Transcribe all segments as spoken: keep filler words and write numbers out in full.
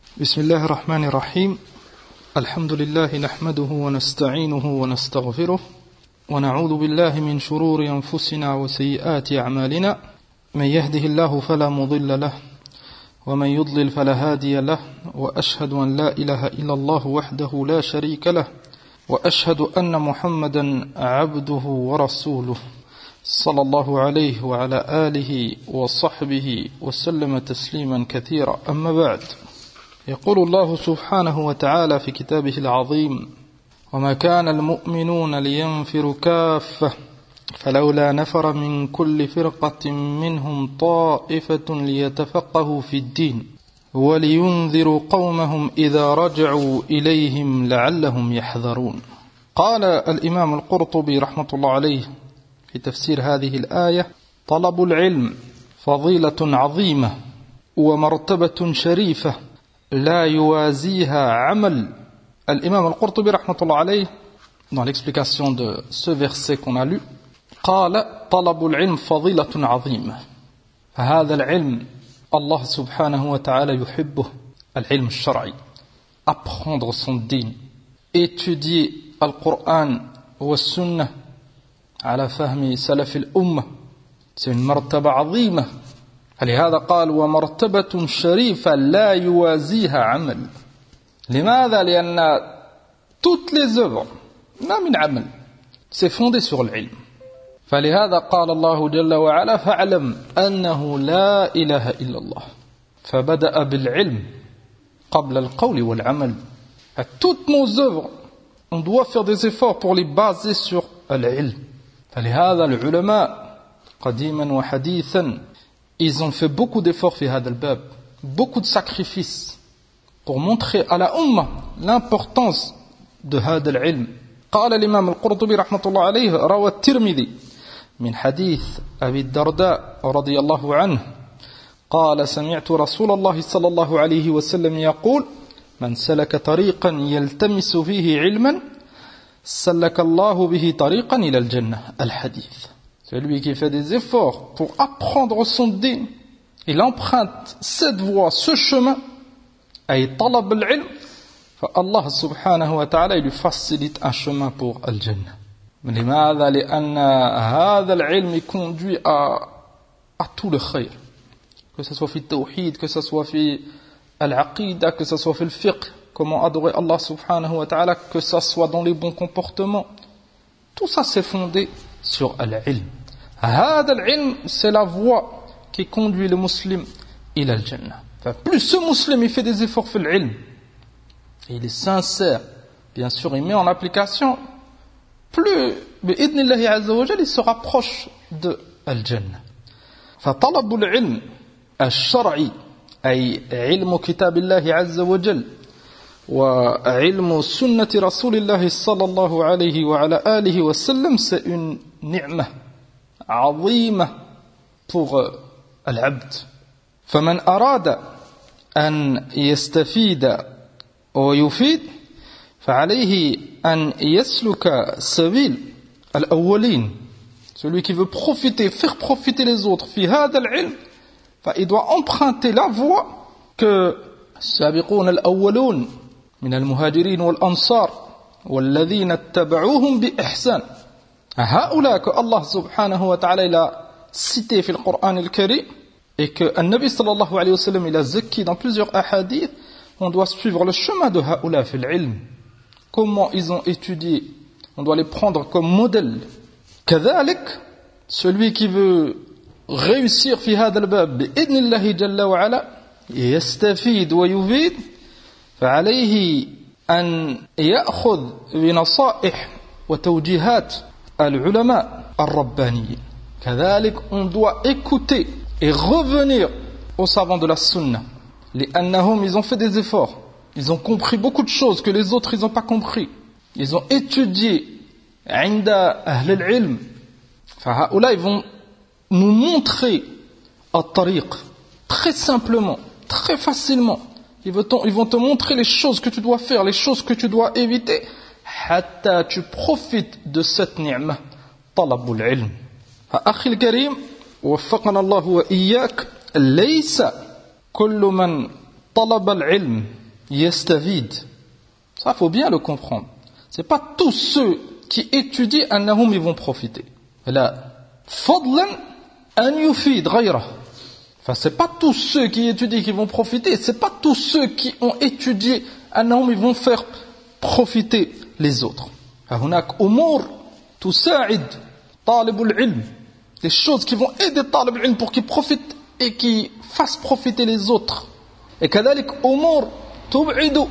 بسم الله الرحمن الرحيم الحمد لله نحمده ونستعينه ونستغفره ونعوذ بالله من شرور أنفسنا وسيئات أعمالنا من يهده الله فلا مضل له ومن يضلل فلا هادي له وأشهد أن لا إله إلا الله وحده لا شريك له وأشهد أن محمدا عبده ورسوله صلى الله عليه وعلى آله وصحبه وسلم تسليما كثيرا أما بعد يقول الله سبحانه وتعالى في كتابه العظيم وما كان المؤمنون لينفروا كافة فلولا نفر من كل فرقة منهم طائفة ليتفقهوا في الدين ولينذروا قومهم إذا رجعوا إليهم لعلهم يحذرون. قال الإمام القرطبي رحمة الله عليه في تفسير هذه الآية طلب العلم فضيلة عظيمة ومرتبة شريفة لا يوازيها عمل. الإمام القرطبي رحمة الله عليه dans l'explication de ce verset qu'on a lu قال طلب العلم فضيلة عظيمة فهذا العلم الله سبحانه وتعالى يحبه العلم الشرعي apprendre son dîn étudier القرآن والسنة على فهم سلف الأمة c'est une مرتبة عظيمة فلهذا قال ومرتبة شريفة لا يوازيها عمل. لماذا؟ لأن toutes les œuvres ما من عمل c'est fondé sur العلم. فلهذا قال الله جل وعلا فاعلم أنه لا إله إلا الله فبدأ بالعلم قبل القول والعمل. toutes nos œuvres on doit faire des efforts pour les baser sur العلم. فلهذا العلماء قديما وحديثا ils ont fait beaucoup d'efforts في هذا الباب, beaucoup de sacrifices pour montrer à la Ummah l'importance de هذا العلم. قال الإمام القرطبي رحمة الله عليه روى الترمذي من حديث أبي الدرداء رضي الله عنه قال سمعت رسول الله صلى الله عليه وسلم يقول من سلك طريقا يلتمس فيه علما سلك الله به طريقا إلى الجنة. الحديث. Celui qui fait des efforts pour apprendre son dîn, il emprunte cette voie, ce chemin, أي طلب العلم, فالله سبحانه وتعالى lui facilite un chemin pour الجنة. لماذا؟ لأن هذا العلم conduit à, à tout le خير, que ce soit في التوحيد, que ce soit في العقيدة, que ce soit في الفقه, comment adorer Allah subhanahu wa ta'ala, que ce soit dans les bons comportements. Tout ça c'est fondé sur العلم. هذا العلم c'est la voie qui conduit le musulman إلى الجنة. Enfin, plus ce musulman il fait des efforts في العلم, il est sincère, bien sûr il met en application, plus بإذن الله عز وجل il se rapproche de الجنة. فطلب العلم الشرعي أي علم كتاب الله عز وجل وعلم سنة رسول الله صلى الله عليه وعلى آله وسلم c'est une نعمة عظيمة pour العبد. فمن أراد أن يستفيد ويفيد فعليه أن يسلك سبيل الأولين. Celui qui veut profiter, faire profiter les autres في هذا العلم, il doit emprunter la voie que السابقون الأولون من المهاجرين والأنصار والذين اتبعوهم بإحسان. هؤلاء que Allah subhanahu wa ta'ala il a cité في القرآن الكريم et que النبي صلى الله عليه وسلم il a zaki dans plusieurs ahadith, on doit suivre le chemin de هؤلاء في العلم. Comment ils ont étudié, on doit les prendre comme modèle. كذلك celui qui veut réussir في هذا الباب بإذن الله جل وعلا يستفيد ويفيد فعليه أن يأخذ بنصائح وتوجيهات العلماء الربانيين. كذلك on doit écouter et revenir aux savants de la sunna لأنهم ils ont fait des efforts, ils ont compris beaucoup de choses que les autres ils n'ont pas compris, ils ont étudié عند أهل العلم. فهؤلاء ils vont nous montrer الطريق très simplement, très facilement. Ils vont, te, ils vont te montrer les choses que tu dois faire, les choses que tu dois éviter, حتى tu profites de cette ni'mah, طلب العلم. أخي الكريم وفقنا الله وإياك ليس كل من طلب العلم yastavid. Ça, faut bien le comprendre. C'est pas tous ceux qui étudient annahum ils vont profiter. Là, fadlan an yufid ghayra. Enfin, c'est pas tous ceux qui étudient qui vont profiter, c'est pas tous ceux qui ont étudié annahum ils vont faire profiter les autres. هناك أمور تساعد طالب العلم, des choses qui vont aider طالب العلم pour qu'il profite et qu'il fasse profiter les autres. Et كذلك أمور تبعد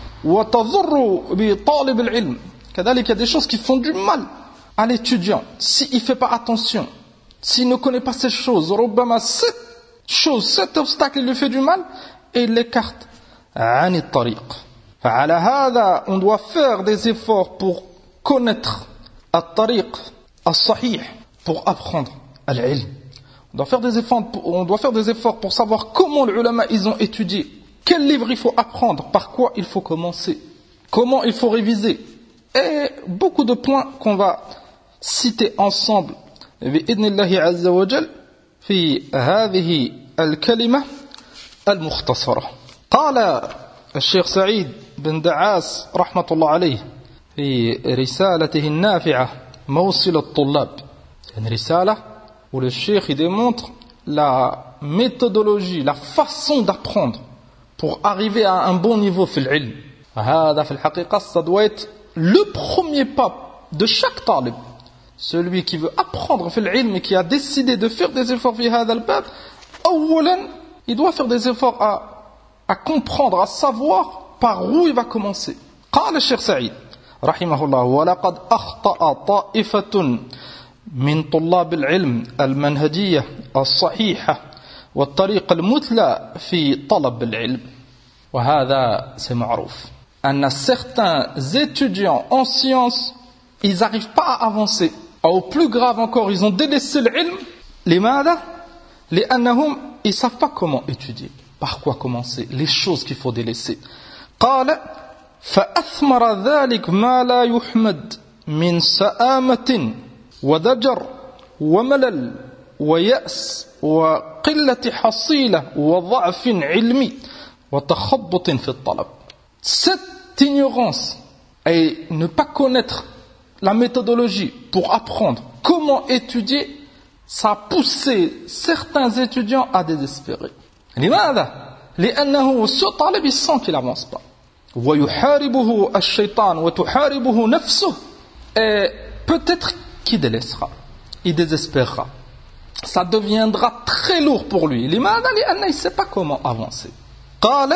وتضر بطالب العلم. كذلك il y a des choses qui font du mal à l'étudiant s'il ne fait pas attention, s'il ne connaît pas ces choses. ربما cette chose, cet obstacle il lui fait du mal et il l'écarte عن الطريق. فعلى هذا on doit faire des efforts pour connaître الطريق الصحيح, pour apprendre al-ilm. On doit faire des efforts, on doit faire des efforts pour savoir comment les ulama ils ont étudié, quel livre il faut apprendre, par quoi il faut commencer, comment il faut réviser, et beaucoup de points qu'on va citer ensemble بإذن الله عز وجل في هذه الكلمة المختصرة. قال الشيخ سعيد بن دعاس رحمة الله عليه في رسالته النافعة موصل الطلاب. C'est une risala où le cheikh démontre la méthodologie, la façon d'apprendre pour arriver à un bon niveau في العلم. هذا في الحقيقة ça doit être le premier pas de chaque talib. Celui qui veut apprendre في العلم et qui a décidé de faire des efforts في هذا الباب, أولا il doit faire des efforts à, à comprendre, à savoir par où il va commencer. قال الشيخ سعيد رحمه الله ولقد أخطأ طائفة من طلاب العلم المنهجية الصحيحة والطريق المثلى في طلب العلم. وهذا c'est معروف أن certains étudiants en sciences ils n'arrivent pas à avancer. Au plus grave encore, ils ont délaissé l'ilm. لماذا؟ لأنهم ils savent pas comment étudier. Par quoi commencer? Les choses qu'il faut délaisser. قال فأثمر ذلك ما لا يحمد من سآمة وضجر وملل ويأس وقلة حصيلة وضعف علمي وتخبط في الطلب. Cette ignorance et ne pas connaître la méthodologie pour apprendre comment étudier, ça a poussé certains étudiants à désespérer. لماذا؟ لأنه ce طالب il sent qu'il n'avance pas. ويحاربه الشيطان وتحاربه نفسه. Et peut-être qu'il délaissera, il désespérera. Ça deviendra très lourd pour lui. لماذا؟ لأنه il ne sait pas comment avancer. قال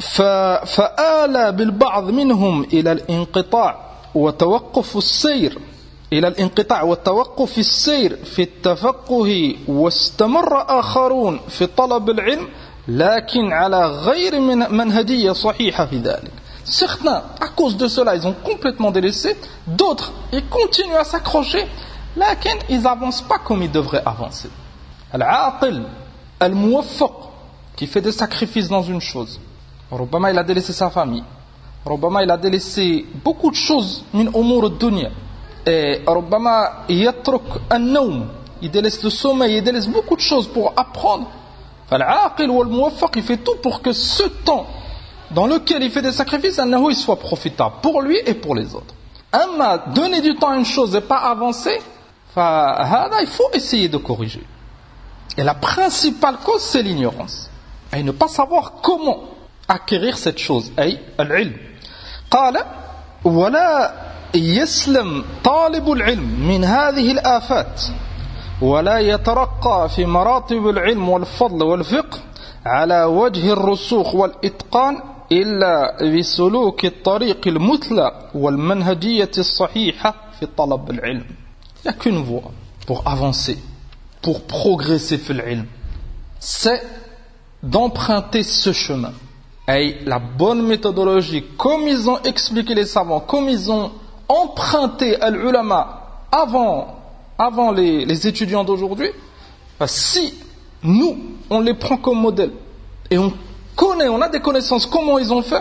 فآل بالبعض منهم إلى الانقطاع وتوقف السير إلى الانقطاع والتوقف السير في التفقه واستمر آخرون في طلب العلم لكن على غير منهجية صحيحة في ذلك. Certains, à cause de cela, ils ont complètement délaissé. D'autres, ils continuent à s'accrocher, لكن ils n'avancent pas comme ils devraient avancer. Al-Aqil, Al-Muwaffaq, qui fait des sacrifices dans une chose. ربما il a délaissé sa famille. ربما il a délaissé beaucoup de choses من أمور الدنيا. Et ربما يترك النوم, il délaisse le sommeil, il délaisse beaucoup de choses pour apprendre. فالعاقل والموفق, il fait tout pour que ce temps dans lequel il fait des sacrifices, il soit profitable pour lui et pour les autres. Amma donner du temps à une chose et pas avancer, il faut essayer de corriger. Et la principale cause, c'est l'ignorance. Et ne pas savoir comment acquérir cette chose, أي العلم. قال ولا يسلم طالب العلم من هذه الآفات ولا يترقى في مراتب العلم والفضل والفقه على وجه الرسوخ والإتقان إلا بسلوك الطريق المثلى والمنهجية الصحيحة في طلب العلم. Il n'y a qu'une voie pour avancer, pour progresser في العلم, c'est d'emprunter ce chemin. Et la bonne méthodologie, comme ils ont expliqué les savants, comme ils ont emprunté al-ulama avant, avant les, les étudiants d'aujourd'hui, si nous, on les prend comme modèle et on connaît, on a des connaissances, comment ils ont fait,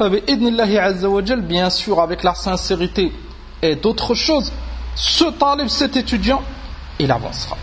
bien sûr, avec la sincérité et d'autres choses, ce talib, cet étudiant, il avancera.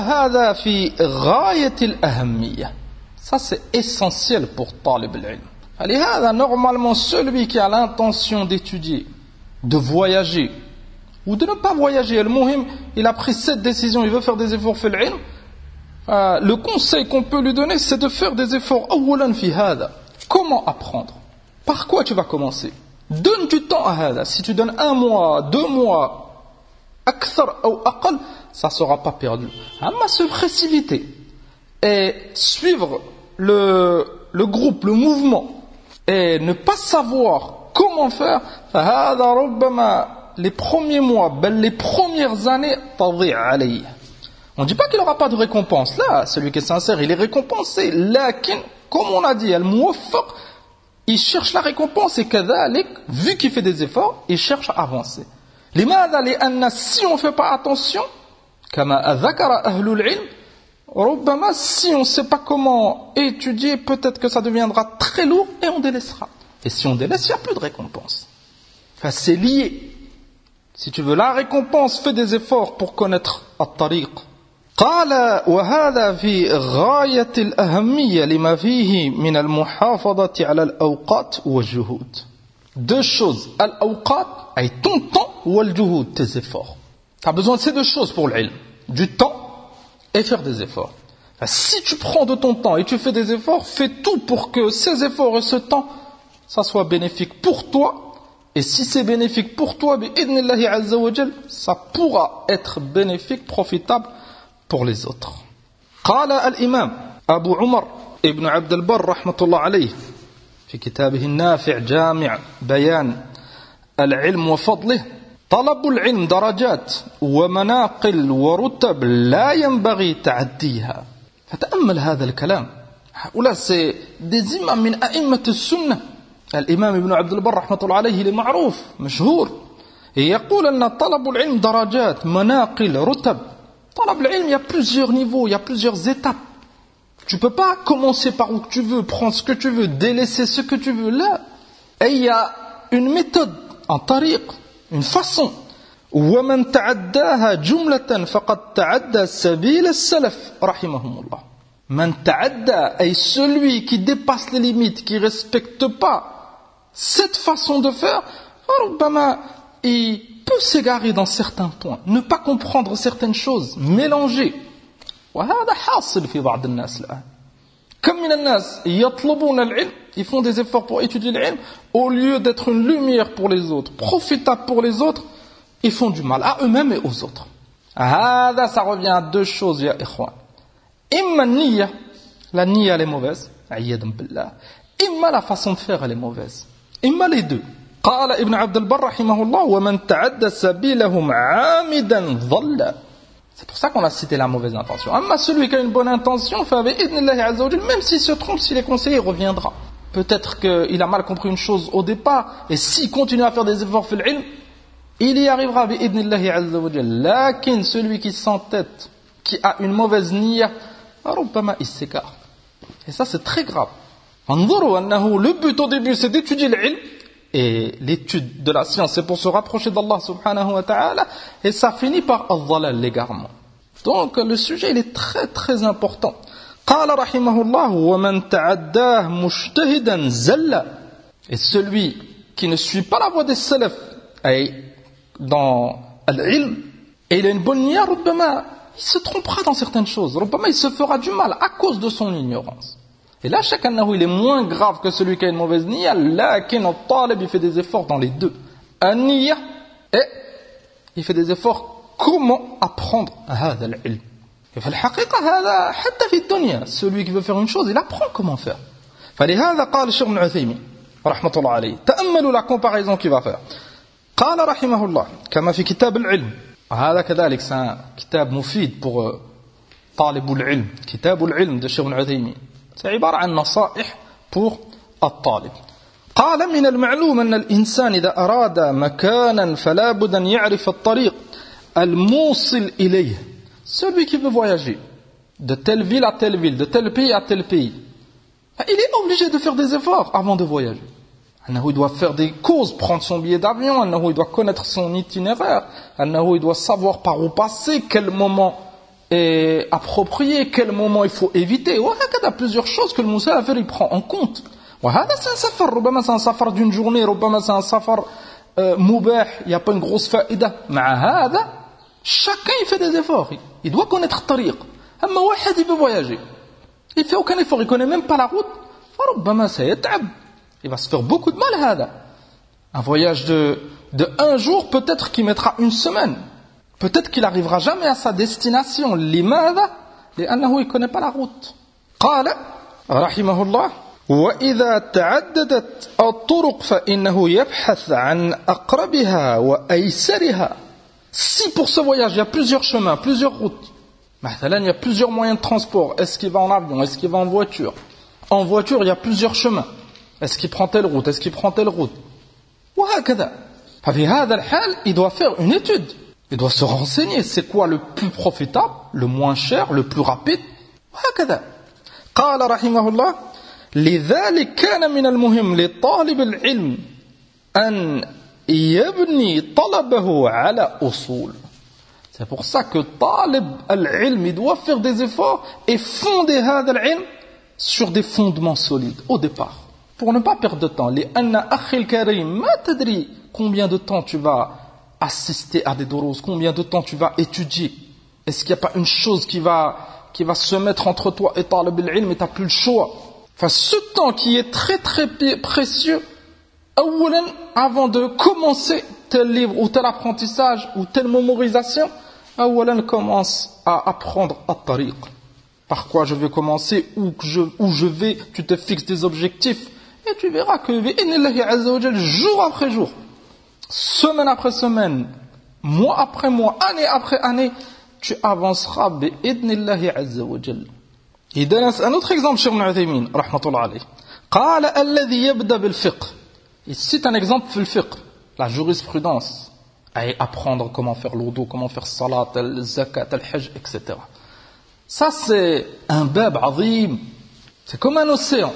Ça c'est essentiel pour talib al-ilm. فلهذا normalement celui qui a l'intention d'étudier, de voyager ou de ne pas voyager, al-muhim, il a pris cette décision, il veut faire des efforts fil ilm, euh, le conseil qu'on peut lui donner, c'est de faire des efforts awwalan fi hada. Comment apprendre? Par quoi tu vas commencer? Donne du temps à hada. Si tu donnes un mois, deux mois, akthar ou aqal, ça ne sera pas perdu. Amma se précipiter et suivre le, le groupe, le mouvement, et ne pas savoir comment faire, فهذا ربما les premiers mois, ben les premières années, تضيع عليه. On ne dit pas qu'il n'aura pas de récompense. Là, celui qui est sincère, il est récompensé. Lakin, comme on a dit, al-muwaffaq, il cherche la récompense et kadhalik, vu qu'il fait des efforts, il cherche à avancer. لماذا؟ لأن si on ne fait pas attention, كما ذكر أهل العلم, ربما si on ne sait pas comment étudier, peut-être que ça deviendra très lourd et on délaissera. Et si on délaisse, il n'y a plus de récompense. Enfin, c'est lié. Si tu veux la récompense, fais des efforts pour connaître الطريق. قال وهذا في غاية الأهمية لما فيه من المحافظة على الأوقات والجهود. Deux choses. Al-awqat, ay ton temps, ou al-juhud, tes efforts. Tu as besoin de ces deux choses pour l'ilm. Du temps et faire des efforts. Enfin, si tu prends de ton temps et tu fais des efforts, fais tout pour que ces efforts et ce temps, ça soit bénéfique pour toi. Et si c'est bénéfique pour toi, bi'idnillahi azza wa jal, ça pourra être bénéfique, profitable pour les autres. قال الإمام أبو عمر ابن عبد البر رحمة الله عليه في كتابه النافع جامع بيان العلم وفضله طلب العلم درجات ومناقل ورتب لا ينبغي تعديها. فتأمل هذا الكلام. هؤلاء c'est des imams من أئمة السنة. الإمام ابن عبد البر رحمة الله عليه المعروف مشهور يقول أن طلب العلم درجات مناقل رتب. طلب العلم, il y a plusieurs niveaux, il y a plusieurs étapes. Tu ne peux pas commencer par où tu veux, prendre ce que tu veux, délaisser ce que tu veux. Là, et il y a une méthode, un tariq, une façon. وَمَنْ تَعَدَّاهَا جُمْلَةً فَقَدْ تَعَدَّى سَبِيلَ السَّلَفِ رَحِمَهُمُ اللَّهِ. Man ta'adda, est celui qui dépasse les limites, qui ne respecte pas cette façon de faire, il peut s'égarer dans certains points, ne pas comprendre certaines choses, mélanger. وهذا حاصل في بعض الناس الآن. كم من الناس يطلبون العلم, ils font des efforts pour étudier l'ilm, au lieu d'être une lumière pour les autres, profitable pour les autres, ils font du mal à eux-mêmes et aux autres. هذا, ça revient à deux choses, ya ikhwan. Imma niya, la niya elle est mauvaise, ayyadam billah. Imma la façon de faire elle est mauvaise. Imma les deux. قال ابن عبد البر رحمه الله ومن تعدى سبيلهم عامدا ضل. C'est pour ça qu'on a cité la mauvaise intention. Amma celui qui a une bonne intention, même s'il se trompe, s'il est conseillé, il reviendra. Peut-être qu'il a mal compris une chose au départ, et s'il continue à faire des efforts fil ilm, il y arrivera bi'idnillahi azza wa jal. Lakin celui qui s'entête, qui a une mauvaise niya, il s'écarte. Et ça c'est très grave. Le but au début c'est d'étudier l'ilm, et l'étude de la science c'est pour se rapprocher d'Allah subhanahu wa ta'ala, et ça finit par al-dhalal, l'égarement. Donc le sujet il est très très important. قال رحمه الله ومن تعداه مجتهدا زل. Et celui qui ne suit pas la voie des salaf dans l'ilm, et il a une bonne niya, ربما il se trompera dans certaines choses, ربما il se fera du mal à cause de son ignorance. Et là, chacun il est moins grave que celui qui a une mauvaise niya, lakin al-talib il fait des efforts dans les deux. Un niya, et il fait des efforts comment apprendre هذا العلم. Et في الحقيقة هذا حتى في الدنيا, celui qui veut faire une chose, il apprend comment faire. فلهذا قال الشيخ ابن عثيمين رحمة الله عليه, تأملوا la comparaison qu'il va faire. قال رحمه الله كما في كتاب العلم, هذا كذلك c'est un كتاب مفيد pour طالب العلم, كتاب العلم de الشيخ ابن عثيمين. C'est عبارة عن نصائح pour الطالب. قال من المعلوم أن الإنسان إذا أراد مكانا فلا بد أن يعرف الطريق الموصل إليه. Celui qui veut voyager de telle ville à telle ville, de tel pays à tel pays, il est obligé de faire des efforts avant de voyager. Il doit faire des causes, prendre son billet d'avion, il doit connaître son itinéraire, il doit savoir par où passer, quel moment est approprié, quel moment il faut éviter. Il y a plusieurs choses que le Moussa il prend en compte. وهذا c'est un safar, ربما c'est un safar d'une journée, ربما c'est un safar euh, مباح, il n'y a pas une grosse faïda. مع هذا, chacun il fait des efforts, il doit connaître الطريق. أما واحد il peut voyager, il fait aucun effort, il connaît même pas la route, فربما سيتعب, il va se faire beaucoup de mal هذا. Un voyage de, de un jour, peut-être qu'il mettra une semaine, peut-être qu'il n'arrivera jamais à sa destination. لماذا؟ لأنه il connaît pas la route. قال رحمه الله وإذا تعددت الطرق فإنه يبحث عن أقربها وأيسرها. Si pour ce voyage il y a plusieurs chemins, plusieurs routes, مثلا il y a plusieurs moyens de transport, est-ce qu'il va en avion, est-ce qu'il va en voiture? En voiture il y a plusieurs chemins, est-ce qu'il prend telle route, est-ce qu'il prend telle route? وهكذا. ففي هذا الحال il doit faire une étude, il doit se renseigner, c'est quoi le plus profitable, le moins cher, le plus rapide. وهكذا. قال رحمه الله لذلك كان من المهم لطالب العلم أن يبني طلبه على أصول. C'est pour ça que طالب العلم doit faire des efforts et fonder هذا العلم sur des fondements solides au départ, pour ne pas perdre de temps. لأن أخي الكريم ما تدري combien de temps tu vas assister à des durus, combien de temps tu vas étudier. Est-ce qu'il n'y a pas une chose qui va qui va se mettre entre toi et طالب العلم et tu n'as plus le choix? Enfin, ce temps qui est très très précieux, avant de commencer tel livre ou tel apprentissage ou telle mémorisation, commence à apprendre at-tariq. Par quoi je vais commencer, où je, où je vais, tu te fixes des objectifs et tu verras que jour après jour, semaine après semaine, mois après mois, année après année, tu avanceras bi'idnillahi azza wa jalla. Il donne un autre exemple, Cheikh Ibn Uthaymin, rahmatullah alayh. قال الذي يبدأ بالفقه. Il cite un exemple في الفقه, la jurisprudence, à apprendre comment faire l'oudou, comment faire salat, le zakat, le hajj, et cetera. Ça c'est un bab azim, c'est comme un océan.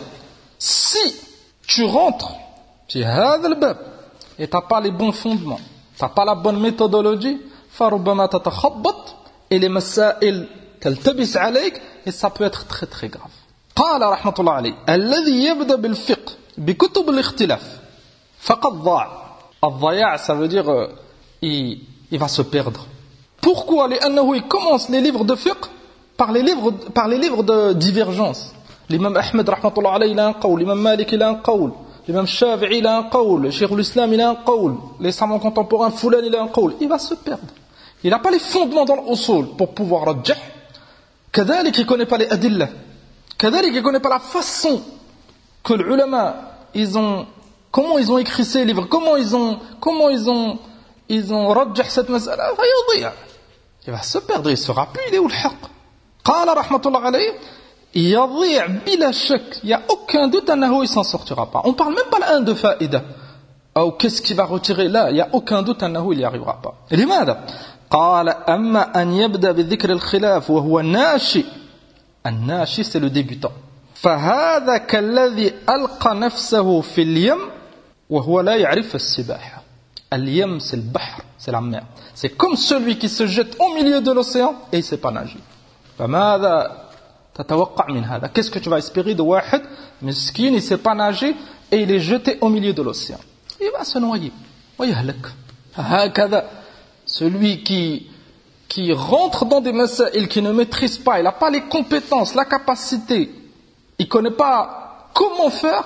Si tu rentres في هذا الباب et tu n'as pas les bons fondements, tu n'as pas la bonne méthodologie, فربما تتخبط et les مسائل تلتبس عليك et ça peut être très très grave. قال رحمة الله عليه الذي يبدأ بالفقه بكتب الاختلاف فقد ضاع. الضياع ça veut dire euh, il, il va se perdre. Pourquoi? لأنه il commence les livres de fiqh par les livres, par les livres de divergence. L'imam Ahmed رحمة الله عليه il a un qawl, l'imam Malik il a un qawl, l'imam Shafi'i il a un qawl, Cheikh l'Islam il a un qawl, les savants contemporains Fulan il a un qawl. Il va se perdre. Il n'a pas les fondements dans l'usul pour pouvoir rajjah. كذلك il ne connaît pas les adillah. كذلك il ne connaît pas la façon que les ulama ils ont, comment ils ont écrit ces livres, comment ils ont, comment ils ont, ils ont rajjah cette mas'ala. Il va se perdre, il sera plus il est où le haqq. قال رحمة الله عليه يضيع بلا شك. Il n'y a aucun doute أنه il s'en sortira pas. On parle même pas là de faïda ou qu'est-ce qu'il va retirer là. Il n'y a aucun doute أنه il n'y arrivera pas. لماذا؟ قال أما أن يبدأ بذكر الخلاف وهو ناشئ. الناشئ c'est le débutant. فهذا كالذي ألقى نفسه في اليم وهو لا يعرف السباحة. اليم c'est le bahr, c'est la mer. C'est comme celui qui se jette au milieu de l'océan et il ne sait pas nager. فماذا تتوقع من هذا? Qu'est-ce que tu vas espérer de واحد مسكين il ne sait pas nager et il est jeté au milieu de l'océan? Il va se noyer. ويهلك. هكذا celui qui, qui rentre dans des masaïl qu'il ne maîtrise pas, il n'a pas les compétences, la capacité, il ne connaît pas comment faire,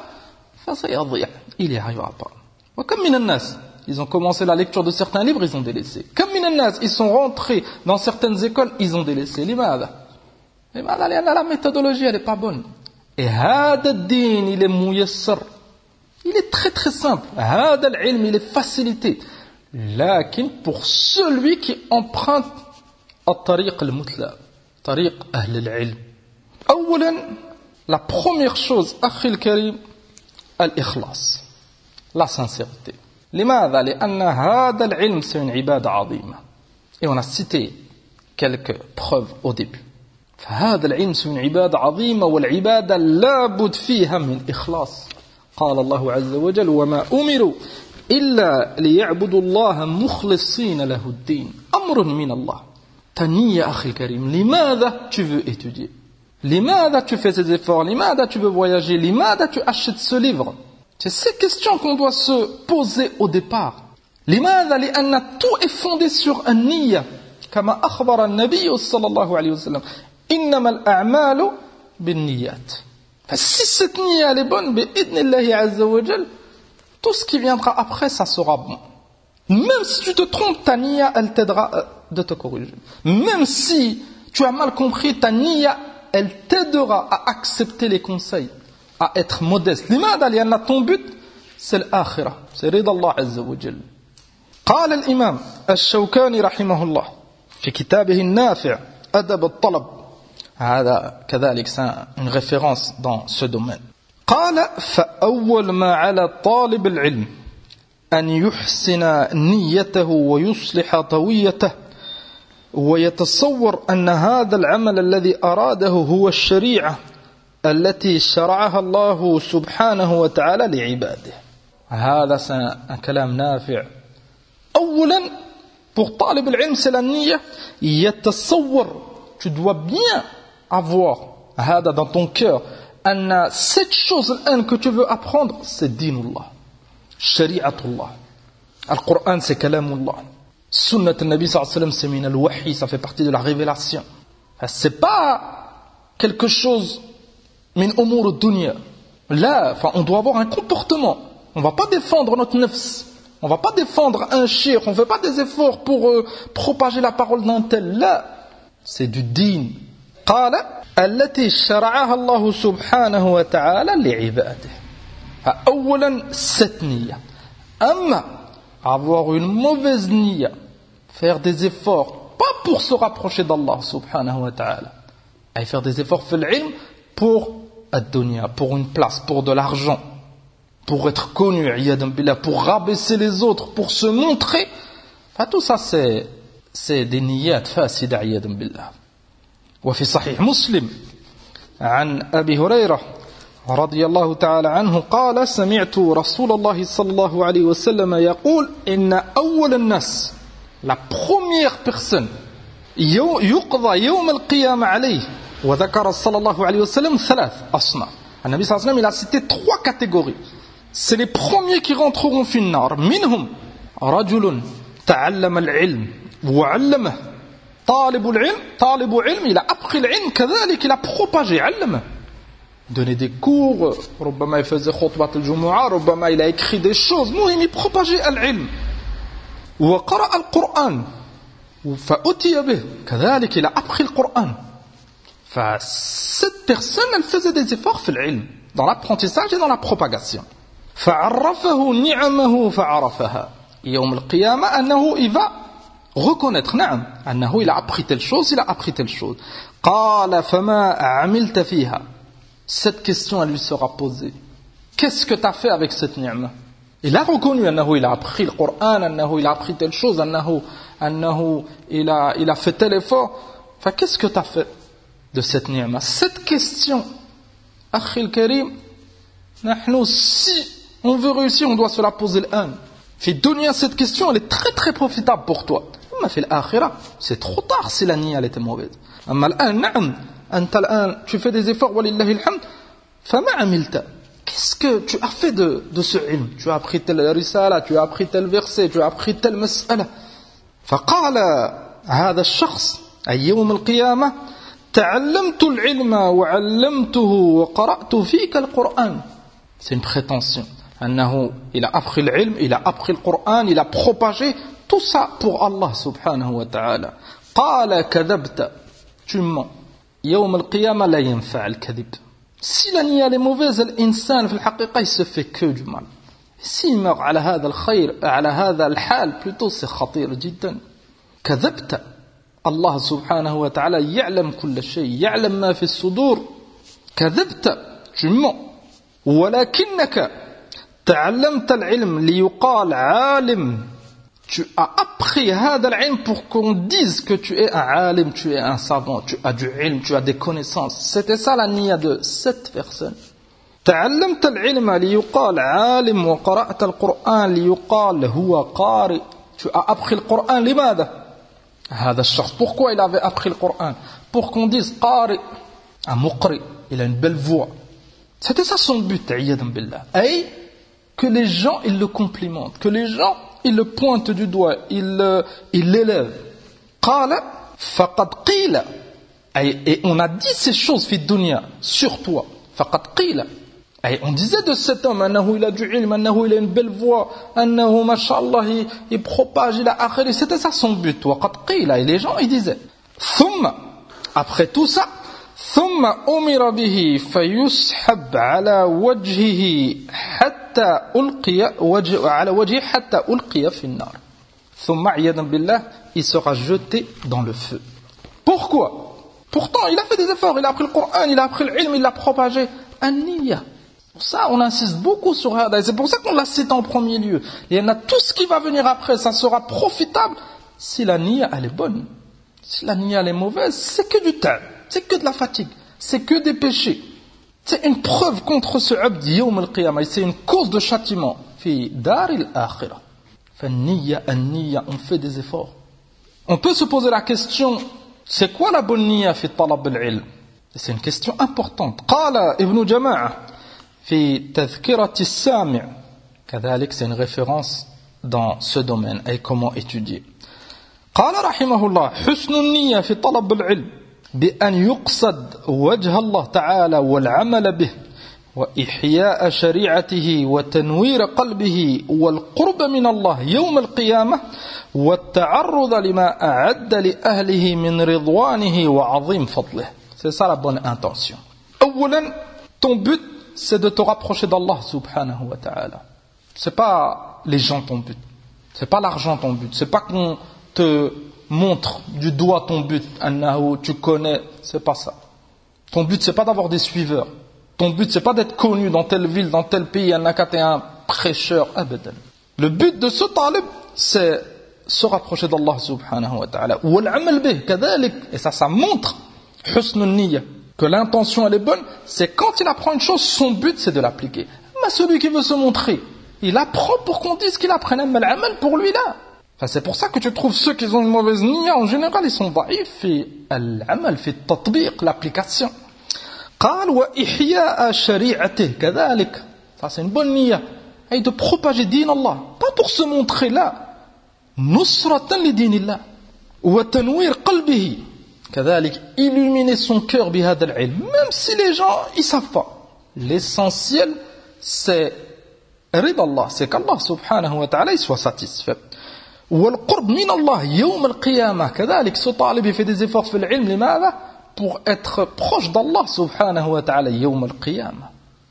il n'y arrivera pas. Comme Minannas, ils ont commencé la lecture de certains livres, ils ont délaissé. Comme Minannas, ils sont rentrés dans certaines écoles, ils ont délaissé. Limada. Limada, la méthodologie, elle n'est pas bonne. Et hada ad-din, il est muyassar. Il est très très simple. Hada al-ilm, il est facilité. لكن pour celui qui emprunte الطريق المثلى طريق أهل العلم. أولا la première chose أخي الكريم الإخلاص, la sincérité. لماذا؟ لأن هذا العلم c'est une عبادة عظيمة et on a cité quelques preuves au début. فهذا العلم c'est une عبادة عظيمة والعبادة لا بد فيها من إخلاص. قال الله عز وجل وما أمروا إلا ليعبدوا الله مخلصين له الدين أمر من الله. تنية أخي الكريم لماذا tu veux étudier? Limada tu fais ces efforts, limada tu veux voyager, limada tu achètes ce livre. C'est ces questions qu'on doit se poser au départ. Limada li'anna tout est fondé sur un niyya. Kama akhbara an-nabiy sallallahu alayhi wa sallam. Innama al-a'malu bin-niyyat. Si cette niyya elle est bonne, bi'idnillahi azza wa jal, tout ce qui viendra après, ça sera bon. Même si tu te trompes, ta niyya, elle t'aidera de te corriger. Même si tu as mal compris, ta niyya, elle t'aidera à accepter les conseils, à être modeste. Limada li'anna ton but, c'est l'akhirah, c'est rida Allah azza wa jal. قال الإمام الشوكاني رحمه الله في كتابه النافع أدب الطلب هذا كذلك une référence dans ce domaine قال فأول ما على طالب العلم أن يحسن نيته ويصلح طويته ويتصور أن هذا العمل الذي أراده هو الشريعة التي شرعها الله سبحانه وتعالى لعباده هذا un كلام نافع أولا pour طالب العلم c'est la niyya يتصور tu dois bien avoir هذا dans ton cœur أن cette chose que tu veux apprendre c'est دين الله شريعة الله القرآن c'est كلام الله سنة النبي صلى الله عليه وسلم c'est من الوحي ça fait partie de la révélation c'est pas quelque chose من أمور الدنيا là enfin, on doit avoir un comportement on ne va pas défendre notre nafs. On ne va pas défendre un shir, on ne fait pas des efforts pour euh, propager la parole d'un tel. Là, c'est du din. قال التي شرعها الله سبحانه وتعالى لعباده. أولا cette niyya. أما avoir une mauvaise niyya, faire des efforts, pas pour se rapprocher d'Allah subhanahu wa ta'ala, et faire des efforts في العلم pour ad-dunya, pour une place, pour de l'argent. Pour être connu, pour rabaisser les autres, pour se montrer. Enfin, tout ça, c'est, c'est des niyyat fasida, iyadam billah. وفي صحيح مسلم عن أبي هريرة رضي الله تعالى عنه قال سمعت رسول الله صلى الله عليه وسلم يقول إن أول الناس la première personne يقضى يوم القيامة عليه وذكر صلى الله عليه وسلم ثلاث أصناف. النبي صلى الله عليه وسلم il a cité trois catégories. C'est les premiers qui rentreront في النار. منهم رجل تعلم العلم وعلمه. طالب العلم طالب علم il a appris العلم كذلك il a propagé علمه. Donner des cours, ربما il faisait خطبة الجمعة, ربما il a écrit des choses. المهم il propageait العلم. وقرأ القرآن فأتي به كذلك il a appris le Coran. Enfin, cette personne elle faisait des efforts في العلم, dans l'apprentissage et dans la propagation. فعرفه نعمه فعرفها يوم القيامة أنه il va reconnaître نعم أنه il a appris telle chose il a appris telle chose. قال فما عملت فيها. Cette question elle lui sera posée. Qu'est-ce que tu as fait avec cette ni'ma? Il a reconnu أنه il a appris le Coran, أنه il a appris telle chose, أنه أنه il a il a fait tel effort. Enfin, qu'est-ce que tu as fait de cette ni'ma? Cette question, أخي الكريم, نحن si on veut réussir, on doit se la poser l'un. Fi dunya, cette question, elle est très très profitable pour toi. Mais fi l'akhirah, c'est trop tard si la niya elle était mauvaise. Amma l'an, na'am, anta l'an, tu fais des efforts, walillahi alhamd, fama amilta. Qu'est-ce que tu as fait de, de ce ilm? Tu as appris tel risala, tu as appris tel verset, tu as appris tel mas'ala. فقال هذا الشخص أي يوم القيامة تعلمت العلم وعلمته وقرأت فيك القرآن. C'est une prétention. أنه il a appris l'ilm, il a appris le Coran, il a propagé tout ça pour Allah subhanahu wa ta'ala. قال كذبت. Tu mens. يوم القيامة لا ينفع الكذب. Si la niya est mauvaise, l'insan في الحقيقة il se fait que du mal. S'il meurt على هذا الخير, على هذا الحال, plutôt c'est خطير جدا. كذبت. الله سبحانه وتعالى يعلم كل شيء, يعلم ما في الصدور. كذبت. Tu mens. ولكنك تعلمت العلم ليقال عالم. Tu as appris هذا العلم pour qu'on dise que tu es un عالم, tu es un savant, tu as du ilm, tu as des connaissances. C'était ça la niya de cette personne. تعلمت العلم ليقال عالم وقرأت القرآن ليقال هو قارئ. Tu as appris le Coran. لماذا؟ هذا الشخص. Pourquoi il avait appris le Coran? Pour qu'on dise قارئ. un muqri, il a une belle voix. C'était ça son but, iyadan billah. Et que les gens, ils le complimentent, que les gens, ils le pointent du doigt, ils, ils l'élèvent. Qala faqad qila. Et on a dit ces choses, fi dunya, sur toi. Faqad qila. Et on disait de cet homme, annahu il a du ilm, annahu il a une belle voix, annahu, mashallah, il, il propage, il a akhiri. C'était ça son but. Waqad qila. Et les gens, ils disaient. Thumma, après tout ça, ثم أمر به فيسحب على وجهه حتى ألقي وجه على وجهه حتى ألقي في النار. ثم عياذا بالله, il sera jeté dans le feu. Pourquoi? Pourtant, il a fait des efforts, il a appris le Coran, il a appris l'ilm, il l'a propagé. An-niyya. Pour ça, on insiste beaucoup sur ça. C'est pour ça qu'on l'a cité en premier lieu. Il y en a tout ce qui va venir après, ça sera profitable si la niyya elle est bonne. Si la niyya elle est mauvaise, c'est que du temps. C'est que de la fatigue, c'est que des péchés. C'est une preuve contre ce abd yawm al-qiyamah, c'est une cause de châtiment. Fi dar al-akhirah. Fan-niyya an-niyya, on fait des efforts. On peut se poser la question, c'est quoi la bonne niyya fi talab al-ilm? C'est une question importante. Qala Ibn Jama'a fi tadhkirati as-sami'. Kadhalik, c'est une référence dans ce domaine et comment étudier. Qala rahimahullah, husn an-niyya fi talab al-ilm. بأن يقصد وجه الله تعالى والعمل به وإحياء شريعته وتنوير قلبه والقرب من الله يوم القيامة والتعرض لما أعد لأهله من رضوانه وعظيم فضله. C'est ça la bonne intention. أولا, ton but c'est de te rapprocher d'Allah subhanahu wa ta'ala. C'est pas les gens ton but, c'est pas l'argent ton but, c'est pas qu'on te montre du doigt ton but, annahu, tu connais, c'est pas ça. Ton but c'est pas d'avoir des suiveurs. Ton but c'est pas d'être connu dans telle ville, dans tel pays, annaka t'es un prêcheur, abadan. Le but de ce talib, c'est se rapprocher d'Allah subhanahu wa ta'ala. Wal amal bih, kadhalik, et ça, ça montre husnun niyya, que l'intention elle est bonne, c'est quand il apprend une chose, son but c'est de l'appliquer. Mais celui qui veut se montrer, il apprend pour qu'on dise qu'il apprenne, mais l'amal pour lui là. Enfin, c'est pour ça que tu trouves ceux qui ont une mauvaise niyya, en général, ils sont daïfs, et al-amal, fait tatbiq, l'application. قال وإحياء شريعته كذلك. Ça, c'est une bonne niyya. Et de propager din Allah. Pas pour se montrer là. نصرة لدين الله. وتنوير قلبه. كذلك. Illuminer son cœur بهذا العلم. Même si les gens, ils savent pas. L'essentiel, c'est رضا الله. C'est qu'Allah, subhanahu wa ta'ala, il soit satisfait. والقرب من الله يوم القيامة كذلك. Ce talib, il fait des efforts في العلم. لماذا? Pour être proche d'Allah subhanahu wa ta'ala يوم القيامة.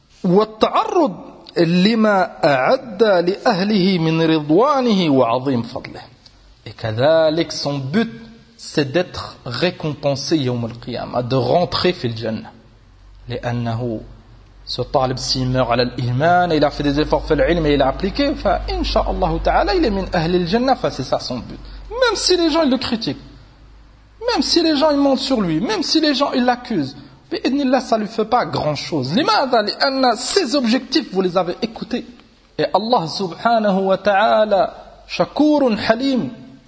والتعرض لما أعد لأهله من رضوانه وعظيم فضله. Et كذلك son but c'est d'être récompensé يوم القيامة, de rentrer في الجنة. لأنه ce talib s'il meurt على الإيمان, il a fait des efforts في العلم et il a appliqué, فإن شاء الله تعالى il est من أهل الجنة, c'est ça son but. Même si les gens ils le critiquent, même si les gens ils mentent sur lui, même si les gens ils l'accusent, bi'idnillah, ça lui fait pas grand chose. Limadha? Li'anna ses objectifs vous les avez écoutés. Et Allah subhanahu wa ta'ala shakurun halim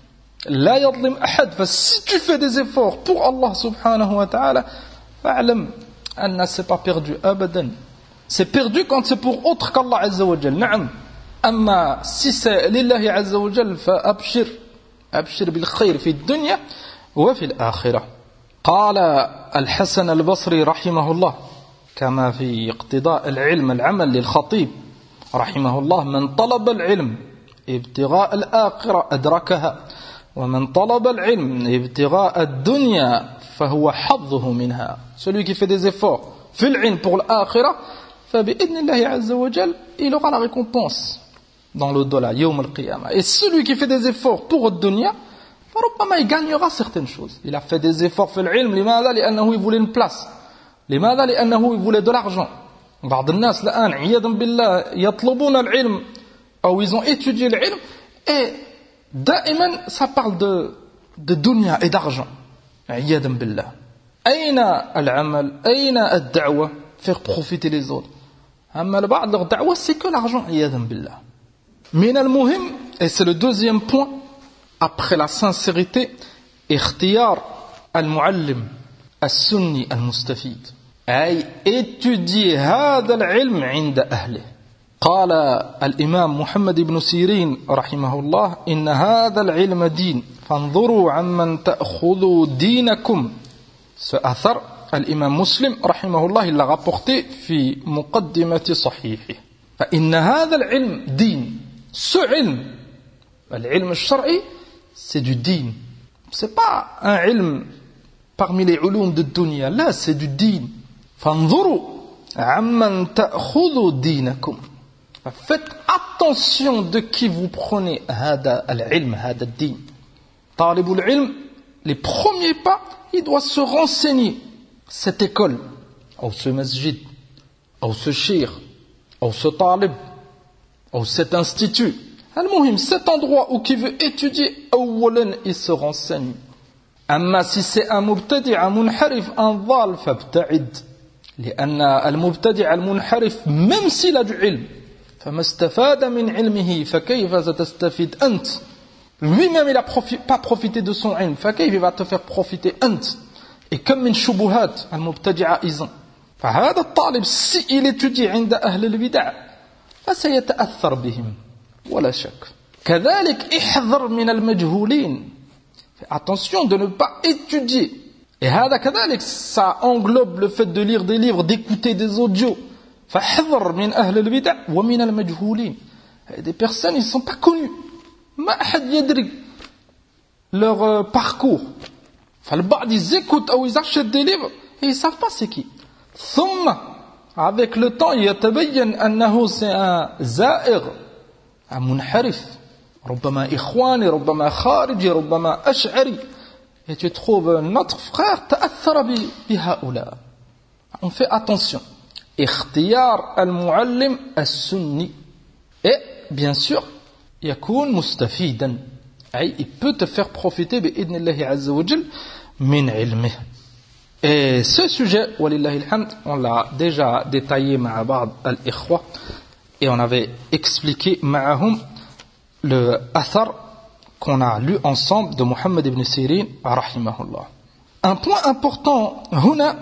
la yadlim ahad. Si tu fais des efforts pour Allah subhanahu wa ta'ala, fa'alam anna c'est pas perdu abadan. C'est perdu quand c'est pour autre qu'Allah azza wa jal. Na'am. Amma si c'est lillahi azza wa jal, fa abshir abshir bil khayr fi dunya وفي الآخرة. قال الحسن البصري رحمه الله كما في اقتضاء العلم العمل للخطيب رحمه الله: من طلب العلم ابتغاء الآخرة أدركها ومن طلب العلم ابتغاء الدنيا فهو حظه منها. Celui qui fait des efforts في العلم pour l'آخرة فبإذن الله عز وجل il aura la récompense dans l'au-delà يوم القيامة. Et celui qui fait des efforts pour le dunya, فربما il gagnera certaines choses. Il a fait des efforts في العلم. لماذا؟ لأنه il voulait une place. لماذا؟ لأنه il voulait de l'argent. بعض الناس الآن عياذا بالله يطلبون العلم أو ils ont étudié العلم et دائما ça parle de de dunya et d'argent. عياذا بالله. أين العمل؟ أين الدعوة؟ Faire profiter les autres. أما البعض leur دعوة c'est que l'argent. عياذا بالله. من المهم, et c'est le deuxième point après la sincérité, ikhtiyar al-muallim al-sunni al-mustafid. أي étudier هذا العلم عند أهله. قال الإمام محمد بن سيرين رحمه الله إن هذا العلم دين فانظروا عمن تأخذوا دينكم. Ce athar, الإمام مسلم رحمه الله il l'a rapporté في مقدمة صحيحه. فإن هذا العلم دين. Ce علم, العلم الشرعي, c'est du din. C'est pas un علم parmi les علوم de dunya. Là, c'est du din. فانظروا عمن تأخذوا دينكم. Faites attention de qui vous prenez هذا العلم, هذا الدين. طالب العلم, les premiers pas, il doit se renseigner. Cette école, ou ce masjid, ou ce cheikh, ou ce talib, ou cet institut, al-muhim, cet endroit où qui veut étudier, أولاً, il se renseigne. أما si c'est un mubtadi' munharif, un dhal, فابتعد. لأن المبتدع المنحرف, même s'il a du ilm, فما استفاد من علمه فكيف ستستفيد أنت. Lui-même il n'a profi- pas profité de son ilm, فكيف il va te faire profiter أنت. Et comme من شبهات المبتدعة إذن. فهذا الطالب s'il étudie عند أهل البدع فسيتأثر بهم ولا شك. كذلك احذر من المجهولين. Fais attention de ne pas étudier. Et هذا كذلك, ça englobe le fait de lire des livres, d'écouter des audios. فحذر من أهل البدع ومن المجهولين. Des personnes, ils ne sont pas connus. ما أحد يدري leur euh, parcours. فالبعض ils écoutent ou ils achètent des livres et ils ne savent pas c'est qui. ثم avec le temps يتبين أنه c'est un زائغ, un منحرف, ربما إخواني, ربما خارجي, ربما أشعري. Et tu trouves notre frère تأثر بهؤلاء. On fait attention. اختيار المعلم السني. Et bien sûr يكون مستفيدا, أي il peut te faire profiter بإذن الله عز وجل من علمه. Et ce sujet, ولله الحمد, on l'a déjà détaillé مع بعض الإخوة et on avait expliqué معهم le athar qu'on a lu ensemble de Mohammed ibn Sirin rahimahullah. Un point important هنا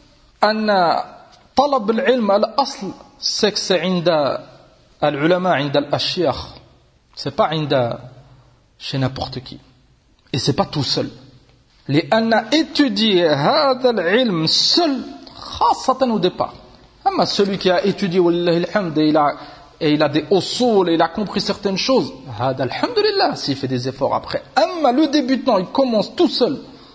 أن طلب العلم الأصل c'est que c'est عند العلماء, عند الأشياخ, c'est pas عند chez n'importe qui, et c'est pas tout seul. لأن étudier هذا العلم seul خاصة au départ. أما celui qui a étudié ولله الحمد et il a et il a des usul et il a compris certaines choses, هذا الحمد لله s'il fait des efforts après. أما le débutant, il commence tout seul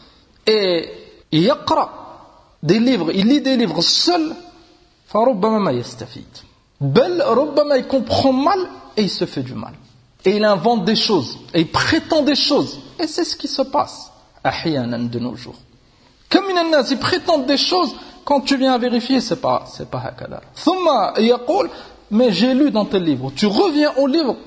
et il يقرأ des livres, il lit des livres seul, فربما ما يستفيد. بل ربما il comprend mal et il se fait du mal. Et il invente des choses, et il prétend des choses. Et c'est ce qui se passe, أحيانا de nos jours. Comme من الناس, ils prétendent des choses, quand tu viens vérifier, c'est pas, c'est pas هكذا. ثم يقول, mais j'ai lu dans tel livre. Tu reviens au livre,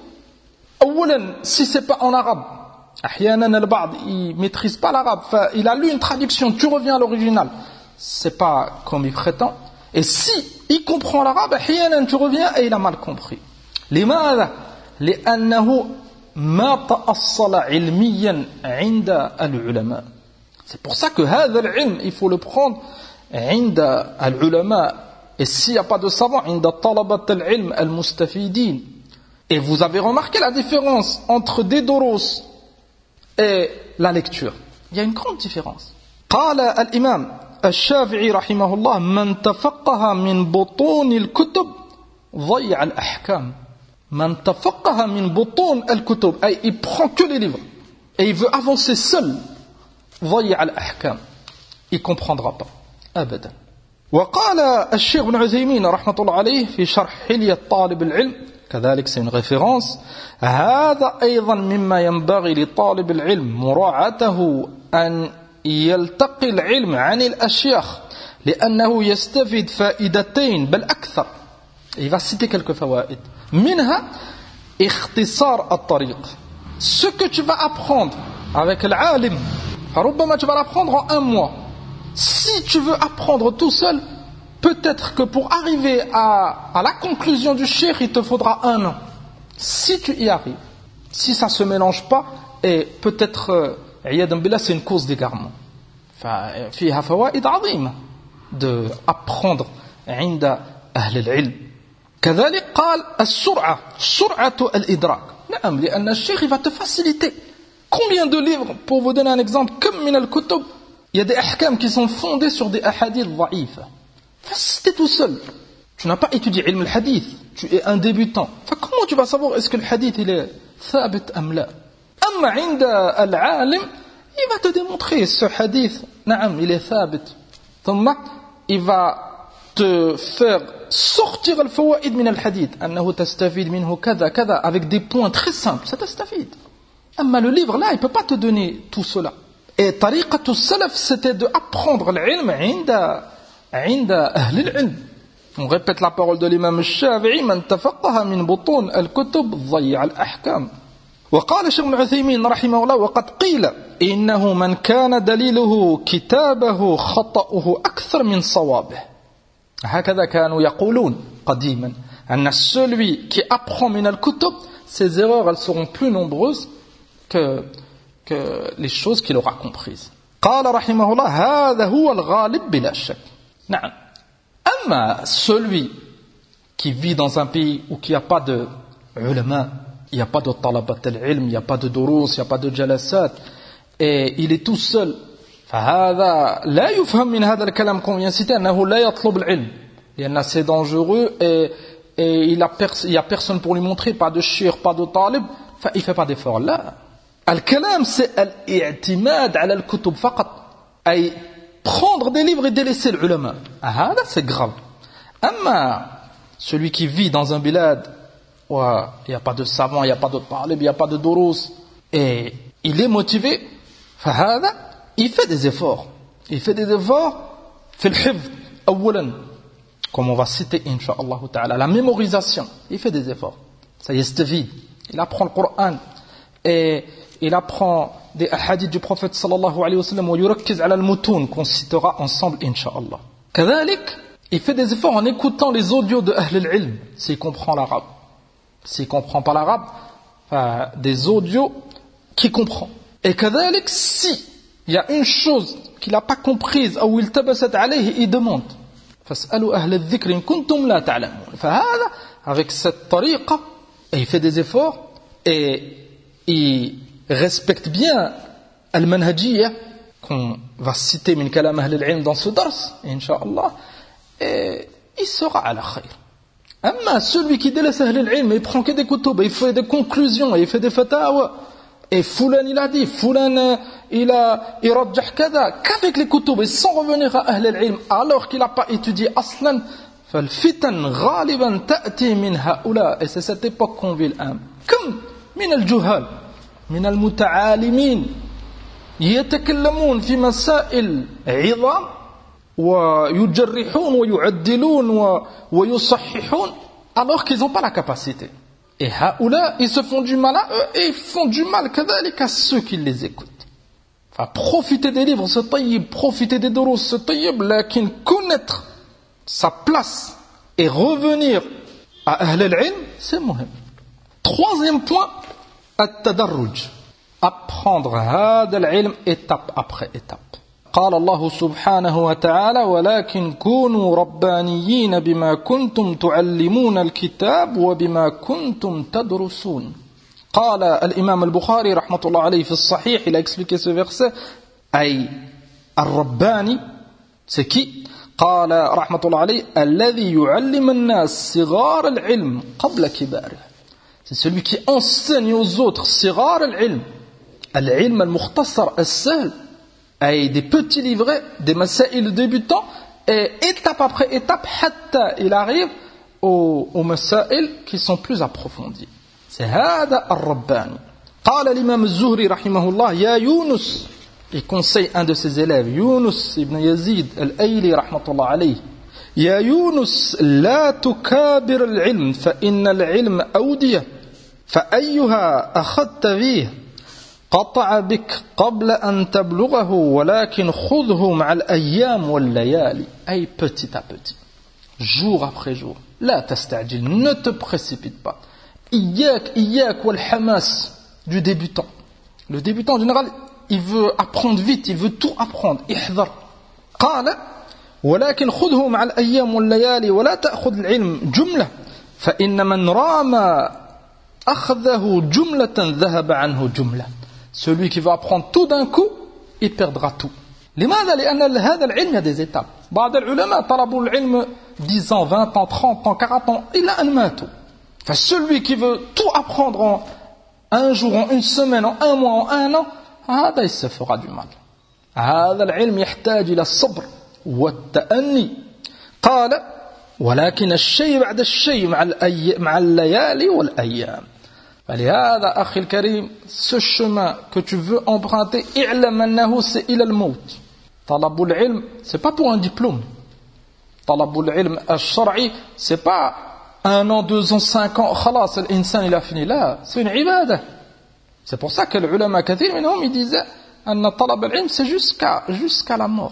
أولا, si c'est pas en arabe, أحيانا البعض, il maîtrise pas l'arabe, il a lu une traduction, tu reviens à l'original. C'est pas comme il prétend. Et si il comprend l'arabe, أحيانا tu reviens et il a mal compris. لماذا؟ لأنه ما تأصل علميا عند العلماء. C'est pour ça que هذا العلم, il faut le prendre عند العلماء. Et s'il n'y a pas de savant, عند طلبة العلم المستفيدين. Et vous avez remarqué la différence entre des doros et la lecture. Il y a une grande différence. قال الإمام الشافعي رحمه الله من تفقه من بطون الكتب ضيع الأحكام. من تفقه من بطون الكتب, أي il prend que les livres et il veut avancer seul, ضيع الأحكام, il comprendra pas أبدا. وقال الشيخ ابن عثيمين رحمة الله عليه في شرح حلية طالب العلم, كذلك c'est une référence, هذا أيضا مما ينبغي لطالب العلم مراعاته أن يلتقي العلم عن الأشياخ لأنه يستفيد فائدتين بل أكثر. Il va citer quelques فوائد. منها اختصار الطريق. Ce que tu vas apprendre avec العالم, ربما tu vas l'apprendre en un mois. Si tu veux apprendre tout seul, peut-être que pour arriver à, à la conclusion du cheikh, il te faudra un an. Si tu y arrives, si ça ne se mélange pas, et peut-être, عياذا بالله, c'est une cause d'égarement. فيها فوائد عظيمة. d'apprendre عند أهل العلم. كذلك قال السرعة سرعة الإدراك. نعم لأن الشيخ va te faciliter. Combien de livres, pour vous donner un exemple, comme من الكتب, il y a des ahkam qui sont fondés sur des ahadith ضعيفة. Si tu es tout seul, tu n'as pas étudié ilm al-hadith, tu es un débutant. Comment tu vas savoir est-ce que le hadith il est ثابت أم لا? أما عند العالم, il va te démontrer ce hadith, نعم, il est ثابت. ثم il va te faire sortir الفوائد من الحديث أنه تستفيد منه كذا كذا avec des points très simples, ça تستفيد. أما le livre là, il ne peut pas te donner tout cela. Et طريقة السلف c'était de apprendre العلم عند عند أهل العلم. On répète la parole de l'imam الشافعي من تفقه من بطون الكتب ضيع الأحكام. وقال الشيخ ابن عثيمين رحمه الله وقد قيل إنه من كان دليله كتابه خطأه أكثر من صوابه. هكذا كانوا يقولون قديما أن celui qui apprend من الكتب ses erreurs elles seront plus nombreuses que, que les choses qu'il aura comprises. قال رحمه الله هذا هو الغالب بلا شك. نعم. أما celui qui vit dans un pays où il n'y a pas de ulama, il n'y a pas de talabat al-ilm, il n'y a pas de durus, il n'y a pas de jalasat, et il est tout seul, فهذا لا يفهم من هذا الكلام qu'on vient citer أنه لا يطلب العلم لأن c'est dangereux et, et il n'y a personne pour lui montrer, pas de cheikh, pas de talib, il ne fait pas d'effort. لا الكلام c'est الاعتماد على الكتب فقط, أي prendre des livres et délaisser l'ulama. Ah, là, c'est grave. Amma, celui qui vit dans un bilad où il n'y a pas de savant, il n'y a pas de talib, il n'y a pas de durus, et il est motivé, fahada, il fait des efforts. Il fait des efforts, fait le hifz, awalan, comme on va citer, incha'Allah ta'ala, la mémorisation. Il fait des efforts. Ça y est, c'est vide. Il apprend le Coran, et il apprend des hadiths du prophète sallallahu alayhi wa sallam, ويركز على المتون qu'on citera ensemble incha'Allah. كذلك il fait des efforts en écoutant les audios de Ahl al-Ilm s'il comprend l'arabe. S'il comprend pas l'arabe, euh, des audios qu'il comprend. Et كذلك si il y a une chose qu'il n'a pas comprise ou il tabasat alayhi, il demande. فاسألوا أهل الذكر إن كنتم لا تعلمون. فهذا avec cette tariqa, il fait des efforts et il respecte bien al-manhajiyya qu'on va citer min kalam ahl al-ilm dans ce dars, incha'Allah, et il sera à la khayr. Amma celui qui délaisse ahl al-ilm, il prend que des kutub, il fait des conclusions, il fait des fatawa, et Foulan il a dit, Foulan il a il rajjah kada, qu'avec les kutub et sans revenir à ahl al-ilm, alors qu'il n'a pas étudié aslan, فالفتن غالبا تأتي من هؤلاء. Et c'est cette époque qu'on vit l'âme. Comme من الجهال من المتعالمين يتكلمون في مسائل عظام ويجرحون ويعدلون ويصححون alors qu'ils n'ont pas la capacité. Et هؤلاء ils se font du mal à eux et ils font du mal كذلك à ceux qui les écoutent. Enfin, profiter des livres c'est tayyib, profiter des durus c'est tayyib, lakin connaître sa place et revenir à Ahl al-Ilm c'est muhim. Troisième point, التدرج, apprendre هذا العلم étape après étape. قال الله سبحانه وتعالى ولكن كونوا ربانيين بما كنتم تعلمون الكتاب وبما كنتم تدرسون. قال الإمام البخاري رحمة الله عليه في الصحيح, il a expliqué ce verset, أي الرباني c'est qui? قال رحمة الله عليه الذي يعلم الناس صغار العلم قبل كباره. C'est celui qui enseigne aux autres صغار العلم, العلم المختصر السهل, et des petits livrets, des masaïl débutants, et étape après étape, حتى il arrive aux, aux masaïl qui sont plus approfondis. C'est هذا الرباني. قال الإمام الزهري رحمه الله يا يونس, il conseille un de ses élèves, Yunus ibn Yazid al-Ayli rahmatullah alayh, يا يونس لا تكابر العلم فإن العلم أودية فأيها أخذت فيه قطع بك قبل أن تبلغه ولكن خذه مع الأيام والليالي. أي petit à petit, jour après jour, لا تستعجل, ne te précipite pas. إياك إياك والحماس du débutant. Le débutant en général il veut apprendre vite, il veut tout apprendre. احذر. قال ولكن خذه مع الأيام والليالي ولا تأخذ العلم جملة فإن من رام أخذه جملة ذهب عنه جملة. Celui qui va apprendre tout d'un coup, il perdra tout. لماذا؟ لأن هذا العلم a des étapes. بعض العلماء طلبوا العلم dix ans, vingt ans, trente ans, quarante ans إلى أن ماتوا. Enfin, celui qui veut tout apprendre en un jour, en une semaine, en un mois, en un an, هذا il se fera du mal. هذا العلم يحتاج إلى الصبر والتأني. قال ولكن الشيء بعد الشيء مع, الأي... مع الليالي والأيام. فلهذا أخي الكريم ce chemin que tu veux emprunter اعلم أنه c'est إلى الموت. طلب العلم c'est pas pour un diplôme. طلب العلم الشرعي c'est pas un an, deux ans, cinq ans خلاص الإنسان il a fini. لا c'est une عبادة. C'est pour ça que les ulama كثير منهم ils disaient أن طلب العلم c'est jusqu'à jusqu'à la mort.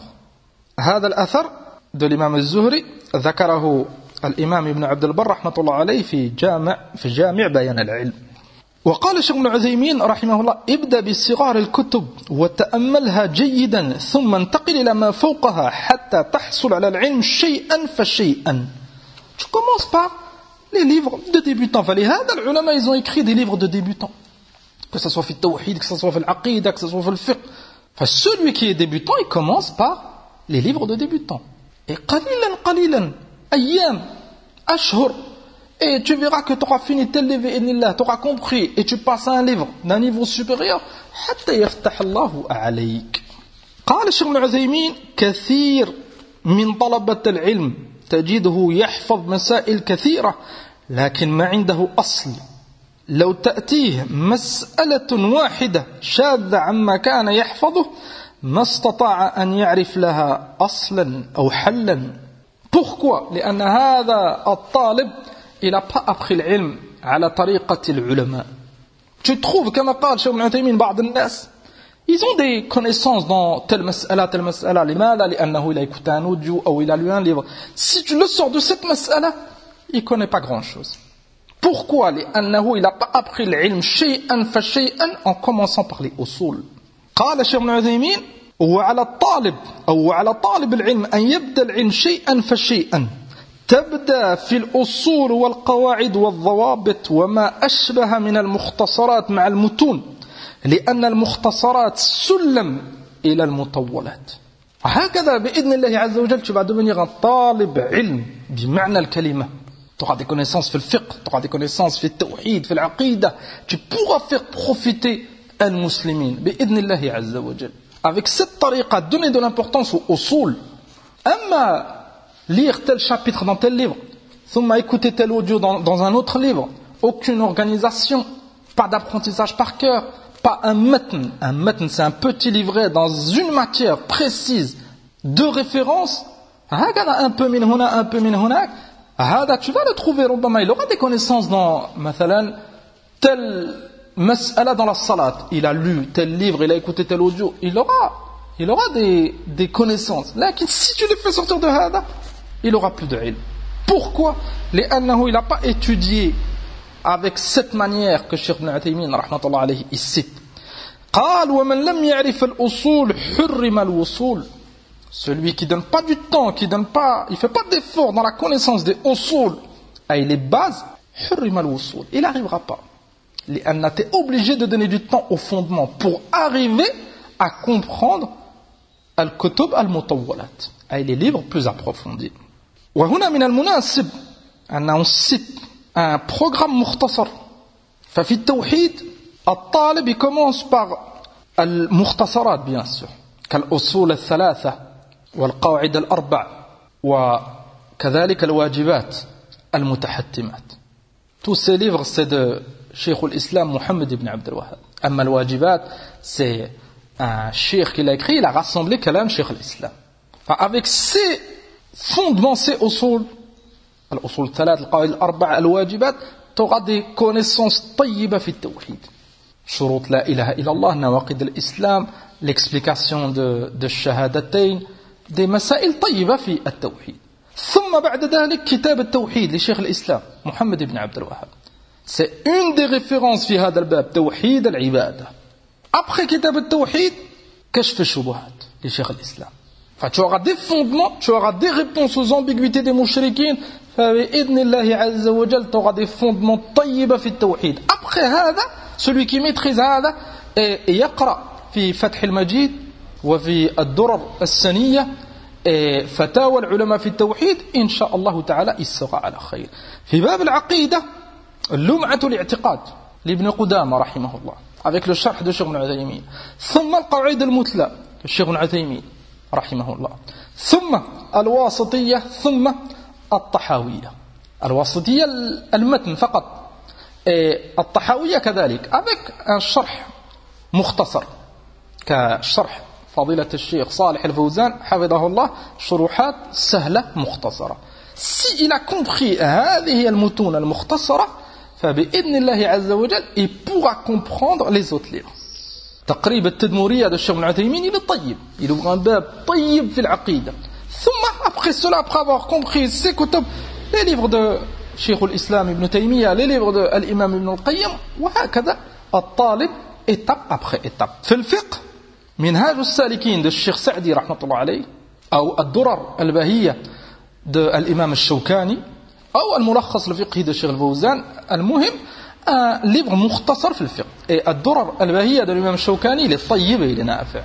هذا الأثر de l'imam الزهري ذكره الإمام ابن عبد البر رحمة الله عليه في جامع في جامع بيان العلم. وقال الشيخ ابن عثيمين رحمه الله ابدأ بصغار الكتب وتأملها جيدا ثم انتقل إلى ما فوقها حتى تحصل على العلم شيئا فشيئا. Tu commences par les livres de débutants. فلهذا العلماء ils ont écrit des livres de débutants. Que ce soit في التوحيد, que ce soit في العقيدة, que ce soit في الفقه. Enfin, celui qui est débutant, il commence par les livres de débutants. Et قليلا قليلا أيام أشهر. Et tu verras que tu auras fini tel livre, tu auras compris, et tu passes à un livre d'un niveau supérieur, حتى يفتح الله عليك. قال الشيخ ابن عثيمين كثير من طلبة العلم تجده يحفظ مسائل كثيرة لكن ما عنده أصل. لو تأتيه مسألة واحدة شاذة عما كان يحفظه ما استطاع أن يعرف لها أصلا أو حلا. Pourquoi? لأن هذا الطالب il n'a pas appris العلم على طريقة العلماء. Tu trouves كما قال شيخ ابن عثيمين بعض الناس ils ont des connaissances dans telle مسألة telle مسألة. لماذا؟ لأنه il a écouté un audio ou il a lu un livre. Si tu le sors de cette مسألة il ne connaît pas grand chose. Pourquoi? لأنه il n'a pas appris العلم شيئا فشيئا en commençant par les أصول. قال الشيخ ابن عثيمين وعلى الطالب أو على طالب العلم أن يبدأ العلم شيئا فشيئا. تبدأ في الأصول والقواعد والضوابط وما أشبه من المختصرات مع المتون لأن المختصرات سلم إلى المطولات. هكذا بإذن الله عز وجل tu vas devenir un طالب علم بمعنى الكلمة. Tu auras des connaissances في الفقه, tu auras des connaissances في التوحيد, في العقيدة. Tu pourras faire profiter المسلمين بإذن الله عز وجل. Avec cette tariqa, donner de l'importance aux usul. أما lire tel chapitre dans tel livre, ثم écouter tel audio dans, dans un autre livre, aucune organisation, pas d'apprentissage par cœur, pas un matn. Un matn, c'est un petit livret dans une matière précise de référence. هكذا un peu من هنا, un peu من هناك. هذا tu vas le trouver ربما il aura des connaissances dans مثلا tel مسألة dans la salat, il a lu tel livre, il a écouté tel audio, il aura il aura des, des connaissances. Là, si tu le fais sortir de هذا il aura plus de ilm. Pourquoi? لأنه il n'a pas étudié avec cette manière que Cheikh Ibn Uthaymin رحمة الله عليه il cite. قال ومن لم يعرف الأصول حرم الوصول. Celui qui donne pas du temps, qui donne pas, il fait pas d'effort dans la connaissance des usul et les bases, حرم الوصول. Il n'arrivera pas. لأن tu es obligé de donner du temps au fondement pour arriver à comprendre al-kutub al-mutawwalat, et les livres plus approfondis. وهنا من المناسب أن cite un programme مختصر. ففي التوحيد الطالب commence par المختصرات bien sûr كالأصول الثلاثة والقواعد الأربع وكذلك الواجبات المتحتمات. Tous ces livres c'est de Cheikh al-Islam Mohammed ibn Abd al-Wahhab. أما الواجبات c'est un cheikh qui l'a écrit, il a rassemblé kalam Cheikh al-Islam. Avec ces fondements, ces usul, al-usul al-thalath, al-qawaid al-arba', al-wajibat, tu auras des connaissances طيبة في التوحيد. شروط لا إله إلا الله, nawaqid al-Islam, l'explication de, de shahadatayn, des مسائل طيبة في التوحيد. ثم بعد ذلك كتاب التوحيد لشيخ الإسلام محمد بن عبد الوهاب. C'est une des références في هذا الباب, توحيد العبادة. Après كتاب التوحيد, كشف الشبهات لشيخ الإسلام. Enfin, tu auras des fondements, tu auras des réponses aux ambiguïtés des mouchrikines. فبإذن الله عز وجل tu auras des fondements طيبة في التوحيد. Après هذا, celui qui maîtrise هذا يقرأ في فتح المجيد وفي الدرر السنية فتاوى العلماء في التوحيد إن شاء الله تعالى يسرع على خير. في باب العقيدة لمعة الاعتقاد لابن قدامة رحمه الله avec le شرح de Cheikh Ibn Uthaymin. ثم القواعد المثلى للشيخ ابن عثيمين رحمه الله. ثم الواسطية ثم الطحاوية. الواسطية المتن فقط. الطحاوية كذلك avec un شرح مختصر كشرح فضيلة الشيخ صالح الفوزان حفظه الله شروحات سهلة مختصرة. Si il a compris هذه المتون المختصرة فبإذن الله عز وجل il pourra comprendre les autres livres. تقريب التدمورية de الشيخ ابن عثيمين il est طيب. Il ouvre un bab طيب في العقيدة. ثم après cela, après avoir compris ces كتب, les livres de شيخ الإسلام ابن تيمية, les livres de الإمام ابن القيم, وهكذا الطالب étape après étape. في الفقه منهاج السالكين de الشيخ سعدي رحمة الله عليه أو الدرر البهية de الإمام الشوكاني أو الملخص الفقهي de الشيخ الفوزان. المهم un livre مختصر في الفقه. et الدرر البهية de الإمام الشوكاني il est طيب il est نافع.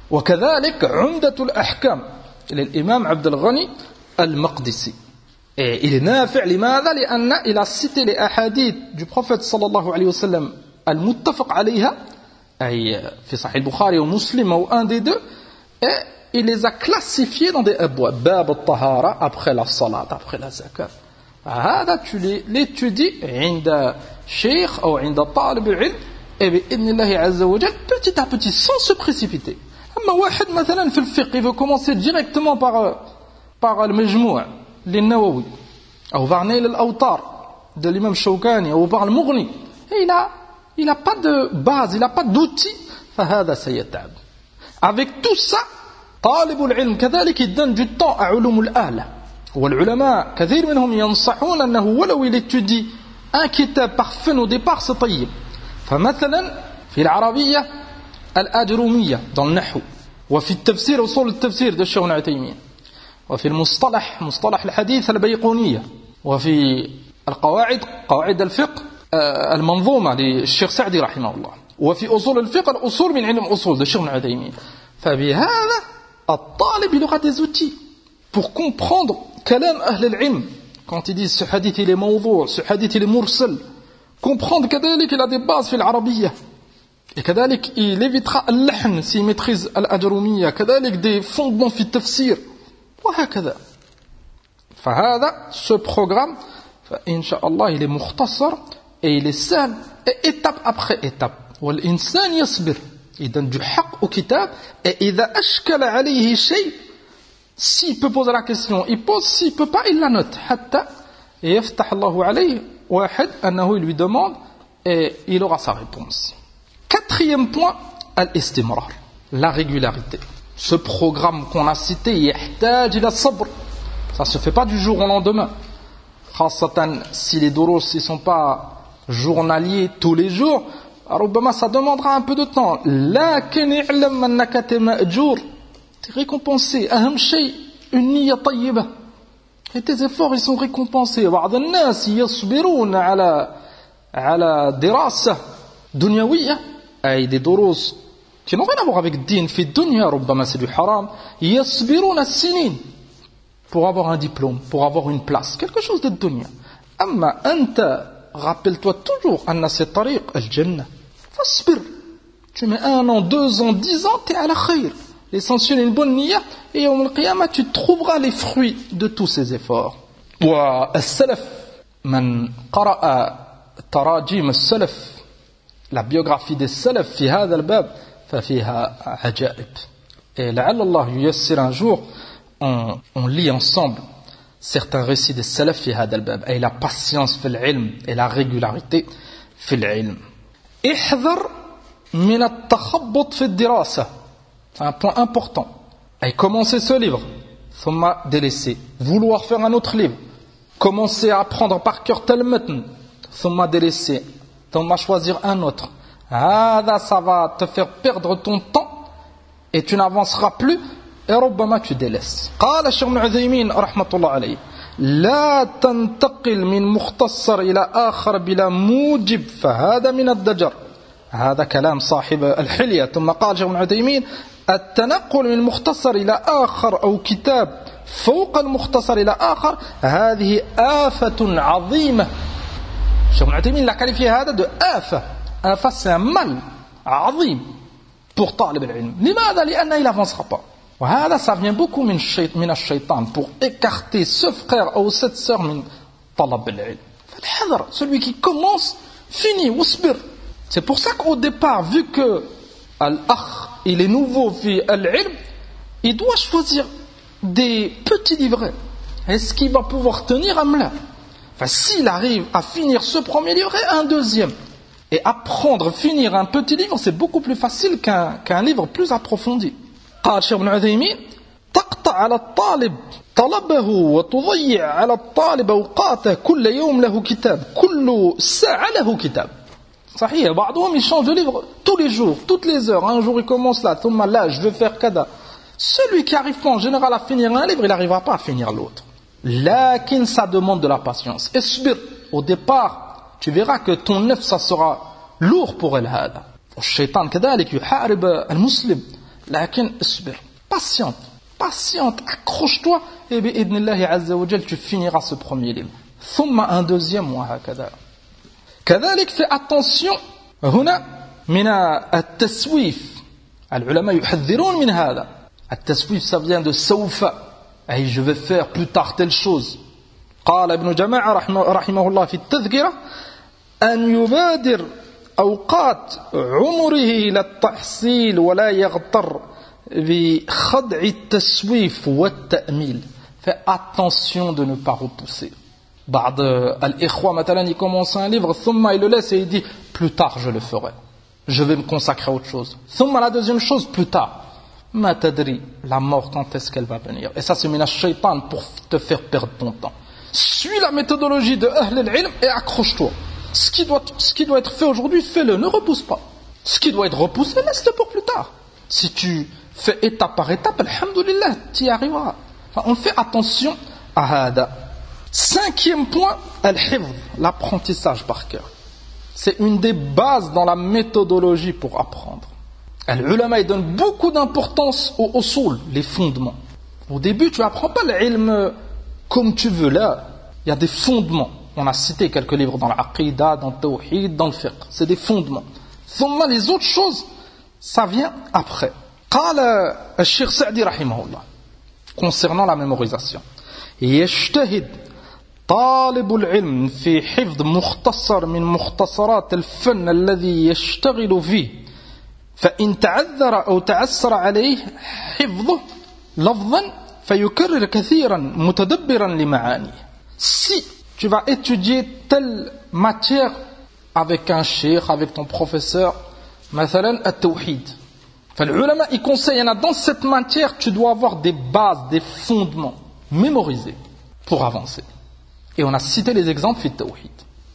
وكذلك عمدة الأحكام للإمام عبد الغني المقدسي. et il est نافع لماذا؟ لأن il a cité les أحاديث du prophète صلى الله عليه وسلم المتفق عليها أي في صحيح البخاري ومسلم ou un des deux, et il les a classifiés dans des abwab. باب الطهارة après la salat, après la zakat. هذا tu l'étudies عند شيخ أو عند طالب العلم et بإذن الله عز وجل petit à petit sans se précipiter. أما واحد مثلا في الفقه il veut commencer directement par par المجموع للنووي أو par نيل الأوطار de l'imam Shawkani ou par le Mughni, et il a il n'a pas de base, il n'a pas d'outil, فهذا سيتعب. Avec tout ça, طالب العلم كذلك يدن du temps à علوم الآلة. والعلماء كثير منهم ينصحون أنه ولو il étudie un كتاب par fin au départ c'est طيب. فمثلا في العربية الآجرومية dans le نحو, وفي التفسير أصول التفسير de الشيخ ابن عثيمين, وفي المصطلح مصطلح الحديث البيقونية, وفي القواعد قواعد الفقه المنظومة للشيخ سعدي رحمه الله, وفي أصول الفقه الأصول من علم أصول de الشيخ ابن عثيمين. فبهذا الطالب il aura des outils pour comprendre كلام أهل العلم quand ils disent ce hadith il est موضوع, ce hadith il est mursal, comprendre كذلك il a des bases في العربية, et كذلك il évitera اللحن s'il maîtrise الأجرومية, كذلك des fondements في التفسير وهكذا. فهذا ce programme فإن شاء الله il est مختصر et il est simple, et étape après étape. والإنسان يصبر يدن du حق au kitab, et إذا أشكل عليه شيء, s'il peut poser la question il pose, s'il peut pas il la note, حتى يفتح الله عليه واحد أنه il lui demande et il aura sa réponse. Quatrième point, al-istimrar, la régularité. Ce programme qu'on a cité يحتاج إلى الصبر, ça se fait pas du jour au lendemain. خاصة si les duros ne sont pas journaliers tous les jours, ربما ça demandera un peu de temps. لكن اعلم أنك مأجور, tu es récompensé. أهم شيء une نية طيبة, et tes efforts ils sont récompensés. بعض الناس يصبرون على على دراسة دنيوية, أي des دروس qui n'ont rien à voir avec الدين في الدنيا, ربما c'est du haram, يصبرون السنين pour avoir un diplôme, pour avoir une place, quelque chose de dunya. أما أنت rappelle-toi toujours أن c'est طريق الجنة, فاصبر. Tu mets un an, deux ans, dix ans, tu es à la khayr. L'essentiel est une bonne niyyah, et يوم القيامة tu trouveras les fruits de tous ces efforts. والسلف من قرأ تراجيم السلف, la biographie des salaf في هذا الباب ففيها عجائب. Et لعل الله ييسر un jour on, on lit ensemble certains récits des salaf في هذا الباب, et la patience في العلم et la régularité في العلم. احذر من التخبط في الدراسة, c'est un point important. Et commencer ce livre, ثم délaisser, vouloir faire un autre livre, commencer à apprendre par cœur tel matn, ثم délaisser, ثم choisir un autre. هذا ça va te faire perdre ton temps et tu n'avanceras plus et ربما tu délaisses. قال الشيخ ابن عثيمين رحمة الله عليه لا تنتقل من مختصر إلى آخر بلا موجب فهذا من الضجر. هذا كلام صاحب الحلية. ثم قال الشيخ ابن عثيمين التنقل من مختصر إلى آخر أو كتاب فوق المختصر إلى آخر هذه آفة عظيمة. الشيخ ابن عثيمين l'a qualifié هذا de آفة. آفة c'est un mal عظيم pour طالب العلم. لماذا؟ لأنه il n'avancera pas. وهذا ça vient beaucoup من من الشيطان pour écarter ce frère ou cette sœur من طلب العلم. فالحذر, celui qui commence finit واصبر. C'est pour ça qu'au départ, vu que l'akh il est nouveau في العلم, il doit choisir des petits livrets. Est-ce qu'il va pouvoir tenir amla? Enfin, s'il arrive à finir ce premier livret, un deuxième. Et apprendre, finir un petit livre, c'est beaucoup plus facile qu'un, qu'un livre plus approfondi. قال الشيخ ابن عثيمين تقطع على الطالب طلبه وتضيع على الطالب أوقاته كل يوم له كتاب كل ساعة له كتاب. صحيح, بعضهم il change de livre tous les jours, toutes les heures. Un jour il commence là, ثم là, je veux faire kada. Celui qui arrive pas en général à finir un livre, il n'arrivera pas à finir l'autre. Lakin ça demande de la patience. Esbir, au départ, tu verras que ton neuf, ça sera lourd pour elle. الشيطان كذلك يحارب المسلم. لكن اصبر, patiente, patiente, accroche-toi et بإذن الله عز وجل tu finiras ce premier livre. ثم un deuxième وهكذا. كذلك fais attention هنا من التسويف. العلماء يحذرون من هذا. التسويف ça vient de سوف, أي je vais faire plus tard telle chose. قال ابن جماعة رحمه الله في التذكرة أن يبادر أوقات عمره إلى التحصيل ولا يغتر بخدع التسويف والتأميل. Fais attention de ne pas repousser. بعض الإخوة مثلا il commence un livre ثم il le laisse et il dit plus tard je le ferai, je vais me consacrer à autre chose. ثم la deuxième chose plus tard. ما تدري la mort quand est-ce qu'elle va venir. Et ça c'est min ash-shaytan pour te faire perdre ton temps. Suis la méthodologie de Ahl al-Ilm et accroche-toi. Ce qui, doit, ce qui doit être fait aujourd'hui, fais-le, ne repousse pas. Ce qui doit être repoussé, laisse-le pour plus tard. Si tu fais étape par étape, alhamdoulilah, tu y arriveras. Enfin, on fait attention à hada. Cinquième point, al-hifz, l'apprentissage par cœur. C'est une des bases dans la méthodologie pour apprendre. L'ulama, il donne beaucoup d'importance aux usul, les fondements. Au début, tu n'apprends pas l'ilm comme tu veux. Là, il y a des fondements. On a cité quelques livres dans l'aqida, dans le tawhid, dans le fiqh. C'est des fondements. Thumma, les autres choses, ça vient après. قال الشيخ سعدي رحمه الله concernant la mémorisation. يجتهد طالب العلم في حفظ مختصر من مختصرات الفن الذي يشتغل فيه فإن تعذر أو تعسر عليه حفظه لفظا فيكرر كثيرا متدبرا لمعانيه. Si tu vas étudier telle matière avec un cheikh, avec ton professeur, مثلا التوحيد. فالعلماء ils conseillent, dans cette matière, tu dois avoir des bases, des fondements mémorisés pour avancer. Et on a cité les exemples في التوحيد.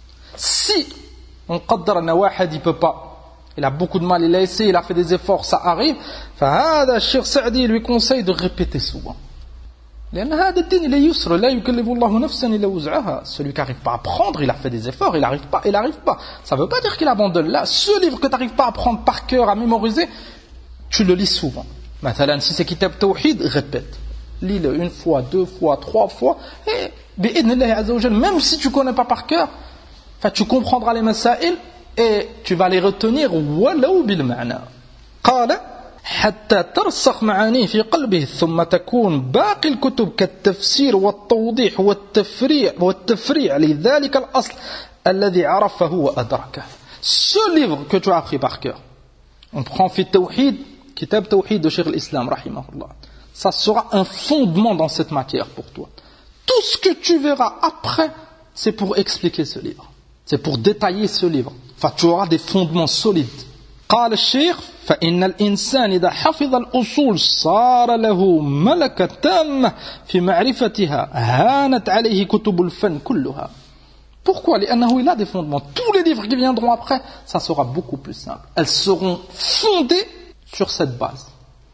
Si on قدر أن واحد il peut pas, il a beaucoup de mal, il a essayé, il a fait des efforts, ça arrive, فهذا الشيخ سعدي lui conseille de répéter souvent. لأن هذا الدين لا يسر لا يكلف الله نفسا إلا وسعها. Celui qui n'arrive pas à apprendre, il a fait des efforts, il n'arrive pas, il n'arrive pas. Ça ne veut pas dire qu'il abandonne. Là, ce livre que tu n'arrives pas à apprendre par cœur, à mémoriser, tu le lis souvent. مثلا, si c'est Kitab Tawhid, répète. Lis-le une fois, deux fois, trois fois, et بإذن الله عز وجل, même si tu ne connais pas par cœur, tu comprendras les masail et tu vas les retenir ولو بالمعنى. قال حتى ترسخ معانيه في قلبه ثم تكون باقي الكتب كالتفسير والتوضيح والتفريع والتفريع لذلك الأصل الذي عرفه وأدركه. Ce livre que tu as appris par cœur, on prend في التوحيد كتاب توحيد de Cheikh al-Islam رحمه الله, ça sera un fondement dans cette matière pour toi. Tout ce que tu verras après, c'est pour expliquer ce livre, c'est pour détailler ce livre. Enfin, tu auras des fondements solides. قال الشيخ فإن الإنسان إذا حفظ الأصول صار له ملكة تامة في معرفتها هانت عليه كتب الفن كلها. Pourquoi? لأنه il a des fondements. Tous les livres qui viendront après, ça sera beaucoup plus simple. Elles seront fondées sur cette base.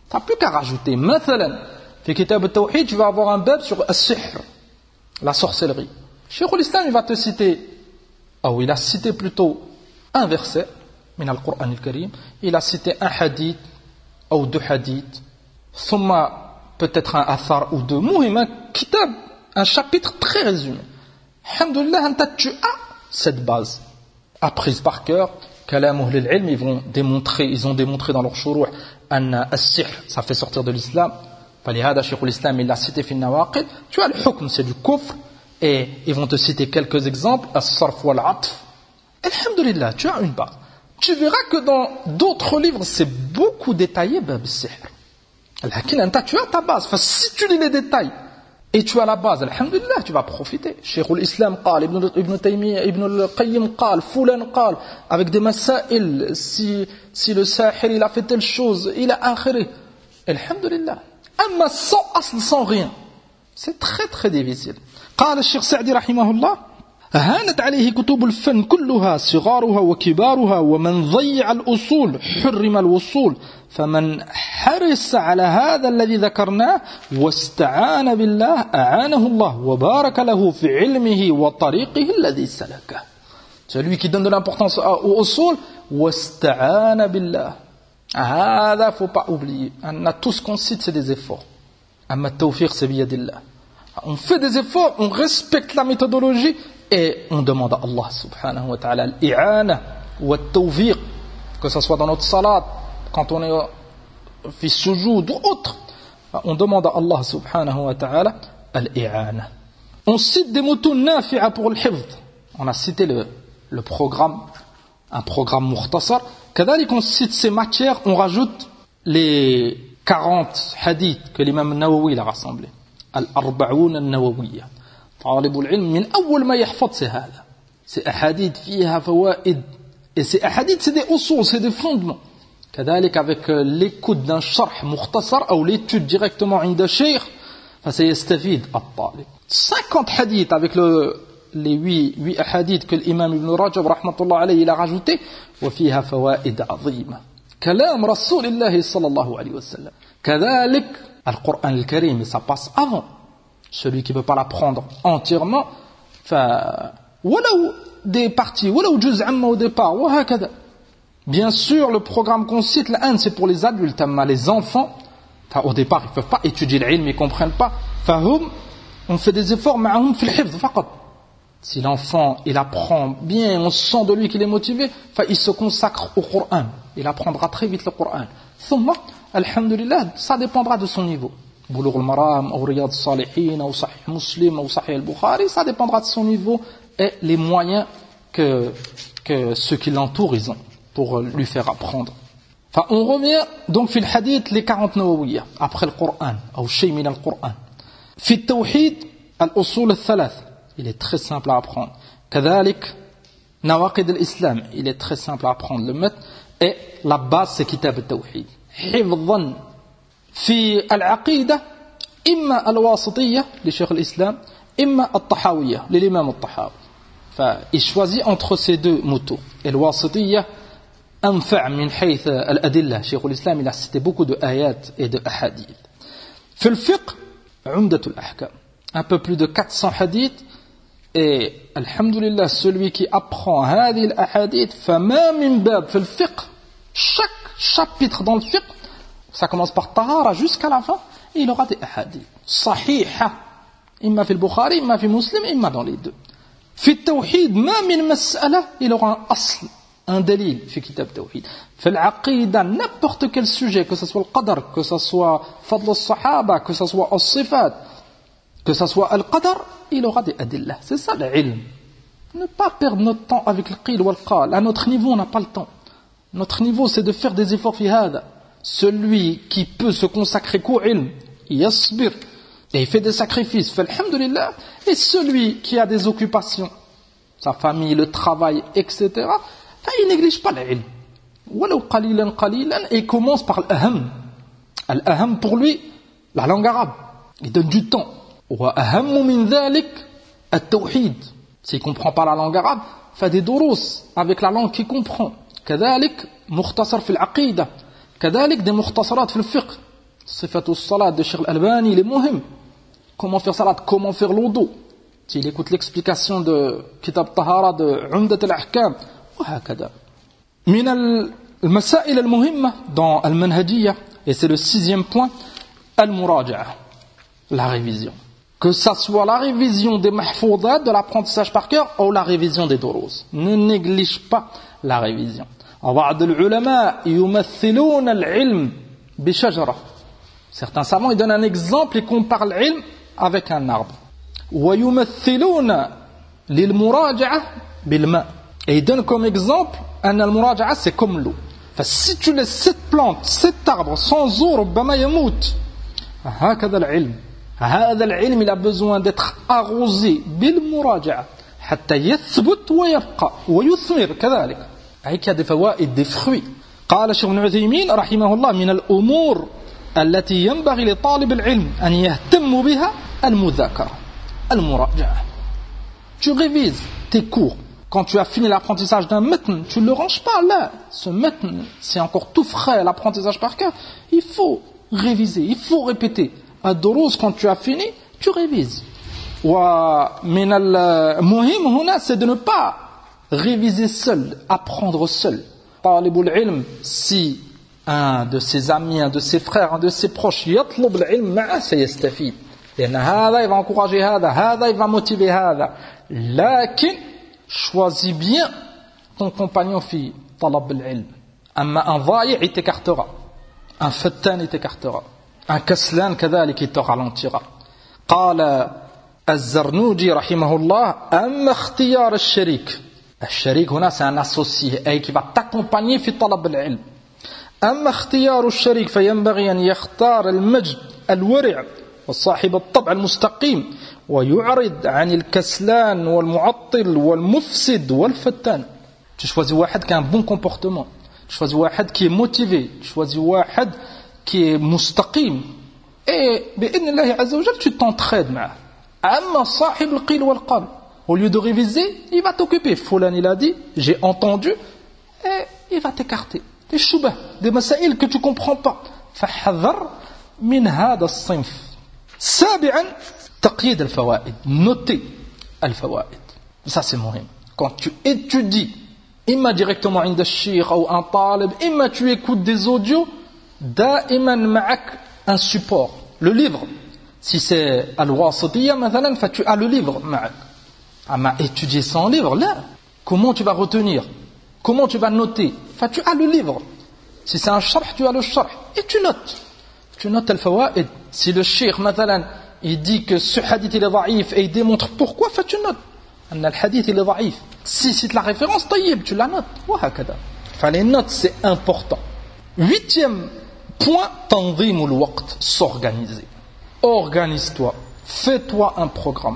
T'as plus qu'à rajouter. مثلا في كتاب التوحيد, tu vas avoir un bab sur السحر, la sorcellerie. Cheikh l'Islam, il va te citer, ou il a cité plutôt un verset, من القرآن الكريم, il a cité un hadith, ou deux hadiths, ثم peut-être un athar ou deux, مهم, un kitab, un chapitre très résumé. Alhamdulillah, tu as cette base apprise par cœur. Kalam ahl al-ilm, ils vont démontrer, ils ont démontré dans leur shuruh anna as-sihr, ça fait sortir de l'islam. فلهذا شيخ الإسلام il l'a cité في النواقض. Tu as le hukm, c'est du kufr, et ils vont te citer quelques exemples, as-sarf wal-atf. Alhamdulillah, tu as une base. Tu verras que dans d'autres livres, c'est beaucoup détaillé, bab as-sihr. Lakin tu as ta base. Enfin, si tu lis les détails et tu as la base, alhamdulillah, tu vas profiter. Cheikh l'Islam قال, Ibn, Ibn Taymiyyah, Ibn al-Qayyim قال, Fulan قال, avec des masail, si, si le sahir il a fait telle chose, il a akhiri. Alhamdulillah. Amma sans asl, sans rien, c'est très très difficile. قال الشيخ سعدي رحمه الله هانت عليه كتب الفن كلها صغارها وكبارها ومن ضيع الأصول حرم الوصول فمن حرص على هذا الذي ذكرناه واستعان بالله أعانه الله وبارك له في علمه وطريقه الذي سلكه. Celui qui donne de l'importance au usul واستعان بالله, هذا faut pas oublier. On a tout ce qu'on cite, c'est des efforts. أما التوفيق c'est بيد الله. On fait des efforts, on respecte la méthodologie et on demande à Allah subhanahu wa ta'ala al-i'ana wa al-tawfiq, que ce soit dans notre salat, quand on est fi sujoud ou autre, on demande à Allah subhanahu wa ta'ala al-i'ana. On cite des mots nafi'a pour le hifz. On a cité le, le programme, un programme mukhtasar. Kadhalik, on cite ces matières, on rajoute les quarante hadiths que l'imam Nawawi a rassemblés. Al-Arba'oun al-Nawawiyya. طالب العلم من أول ما يحفظ c'est هذا. C'est ahadith فيها فوائد. Et ces ahadith, c'est des usul, c'est des fondements. كذلك avec l'écoute d'un sharh mukhtasar ou l'étude directement عند شيخ فسيستفيد الطالب. cinquante hadiths avec le, les huit ahadiths que l'imam Ibn Rajab رحمة الله عليه il a rajouté وفيها فوائد عظيمة. كلام رسول الله صلى الله عليه وسلم. كذلك القرآن الكريم, ça passe avant. Celui qui ne peut pas l'apprendre entièrement, ولو des parties, ولو جزء عما au départ, وهكذا. Bien sûr, le programme qu'on cite, l'un c'est pour les adultes, mais les enfants, au départ, ils ne peuvent pas étudier l'ilm, ils ne comprennent pas. فهم, on fait des efforts, معهم في الحفظ فقط. Si l'enfant, il apprend bien, on sent de lui qu'il est motivé, il se consacre au Coran. Il apprendra très vite le Coran. ثم, alhamdulillah, ça dépendra de son niveau. Boulough al-Maram, ou Riyad al-Salihin, ou Sahih Muslim, ou Sahih al-Bukhari, ça dépendra de son niveau et les moyens que, que ceux qui l'entourent ils ont pour lui faire apprendre. Enfin, on revient donc في الحديث les quarante nawawiyya après le Coran, ou شيء من القرآن. في التوحيد الأصول الثلاث, il est très simple à apprendre. كذلك نواقض الإسلام, il est très simple à apprendre le maître, et la base c'est كتاب التوحيد. حفظا في العقيدة إما الواسطية لشيخ الإسلام إما الطحاوية للإمام الطحاوي. فإil choisit entre ces deux motos. الواسطية أنفع من حيث الأدلة. شيخ الإسلام il a cité beaucoup de ayat et de hadith. في الفقه عمدة الأحكام, un peu plus de quatre cents hadiths, et alhamdulillah celui qui apprend هذه الأحاديث فما من باب في الفقه, chaque chapitre dans le fiqh, ça commence par tahara jusqu'à la fin, et il aura des hadiths sahiha, imma fi al-Bukhari, imma fi Muslim, imma dans les deux. Fi al-Tawhid, ma min mas'ala, il aura un asl, un dalil, fi kitab tawhid. Fi al-Aqida, n'importe quel sujet, que ce soit le qadar, que ce soit fadl al-sahaba, que ce soit al-sifat, que ce soit al-qadar, il aura des adillah. C'est ça l'ilm. Ne pas perdre notre temps avec le qil ou le qal. À notre niveau, on n'a pas le temps. Notre niveau, c'est de faire des efforts fi hada. Celui qui peut se consacrer qu'au ilm, yasbir, et il fait des sacrifices, fait alhamdulillah, et celui qui a des occupations, sa famille, le travail, et cetera, il ne néglige pas l'ilm. Walau qalilan qalilan, et il commence par l'aham. L'aham pour lui, la langue arabe. Il donne du temps. Wa ahammu min dhalik, at-tawhid. S'il ne comprend pas la langue arabe, fait des durus avec la langue qu'il comprend. كذلك مختصر في العقيدة, كذلك des مختصرات في الفقه, Sifatul Salat de Cheikh Al-Albani, il est muhim. Comment faire salat, comment faire l'oudou. Il écoute l'explication de Kitab Tahara de Umdat al-Ahkam. وهكذا. من المسائل المهمة dans Al-Manhajiyya, et c'est le sixième point, Al-Muraja'a, la révision. Que ça soit la révision des mahfoudat, de l'apprentissage par cœur, ou la révision des durus. Ne néglige pas la révision. بعض العلماء يمثلون العلم بشجرة. Certains savants ils donnent un exemple et comparent l'ilm avec un arbre. ويمثلون للمراجعة بالماء. Et ils donnent comme exemple أن المراجعة c'est comme l'eau. Enfin, si tu laisses cette plante, cet arbre sans eau, ربما يموت. هكذا العلم. هذا العلم il a besoin d'être arrosé بالمراجعة حتى يثبت ويبقى ويثمر كذلك. Il y a des فوائد, des fruits. قال الشيخ ابن عثيمين رحمه الله من الأمور التي ينبغي لطالب العلم أن يهتم بها المذاكرة المراجعة. Tu révises tes cours. Quand tu as fini l'apprentissage d'un matn, tu ne le ranges pas là. Ce matn, c'est encore tout frais, l'apprentissage par cœur. Il faut réviser, il faut répéter. À Dourouz, quand tu as fini, tu révises. ومن المهم هنا, c'est de ne pas réviser seul, apprendre seul. طالب العلم, si un de ses amis, un de ses frères, un de ses proches يطلب العلم معه سيستفيد. لأن هذا il va encourager هذا, هذا il va motiver هذا. لكن choisis bien ton compagnon في طلب العلم. أما un ضايع il t'écartera, un fattan il t'écartera, un kaslan كذلك il te ralentira. قال الزرنوجي رحمه الله أما اختيار الشريك. الشريك هنا c'est un associé أي qui va t'accompagner في طلب العلم. أما اختيار الشريك فينبغي أن يختار المجد الورع وصاحب الطبع المستقيم ويعرض عن الكسلان والمعطل والمفسد والفتان. Tu choisis واحد qui a un bon comportement, tu choisis واحد qui est motivé, tu choisis واحد qui est مستقيم, et بإذن الله عز وجل tu t'entraides معه. أما صاحب القيل والقال, au lieu de réviser, il va t'occuper. Fulan il a dit, j'ai entendu, et il va t'écarter. Des choubah, des masaïl que tu ne comprends pas. فحذر من هذا الصنف. سابعا تقييد الفوائد. Noter الفوائد. Ça c'est muhim. Quand tu étudies, imma directement عند الشيخ ou un talib, imma tu écoutes des audios, دائما معك un support. Le livre. Si c'est al-wasitiyya مثلا, tu as le livre معك. Ah, étudier sans livre, là, comment tu vas retenir? Comment tu vas noter? Enfin, tu as le livre. Si c'est un sharh, tu as le sharh. Et tu notes. Tu notes al-fawaid. Si le cheikh, مثلا, il dit que ce hadith il est dhaïf et il démontre pourquoi, enfin, tu notes. Le hadith il est dhaïf. Si c'est la référence, taïb, tu la notes. وهكذا. Enfin, les notes, c'est important. Huitième point, tanzim al-waqt, s'organiser. Organise-toi. Fais-toi un programme.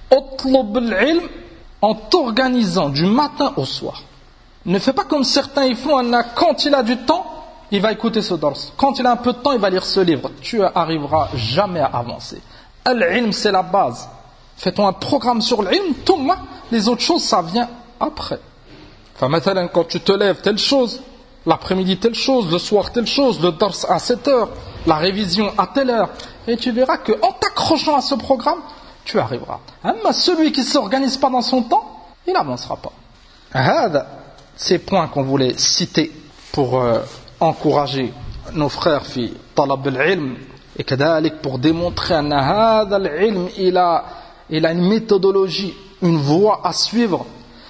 اطلب العلم en t'organisant du matin au soir. Ne fais pas comme certains ils font, quand il a du temps, il va écouter ce dars. Quand il a un peu de temps, il va lire ce livre. Tu arriveras jamais à avancer. Al-ilm, c'est la base. Fais-toi un programme sur l'ilm, thumma, les autres choses, ça vient après. Enfin, maintenant, quand tu te lèves, telle chose, l'après-midi, telle chose, le soir, telle chose, le dars à sept heures, la révision à telle heure. Et tu verras qu'en t'accrochant à ce programme, tu arriveras. Mais celui qui ne s'organise pas dans son temps, il n'avancera pas. هذا, ces points qu'on voulait citer pour euh, encourager nos frères في طلب العلم et كذلك pour démontrer أن هذا العلم il a, il a une méthodologie, une voie à suivre.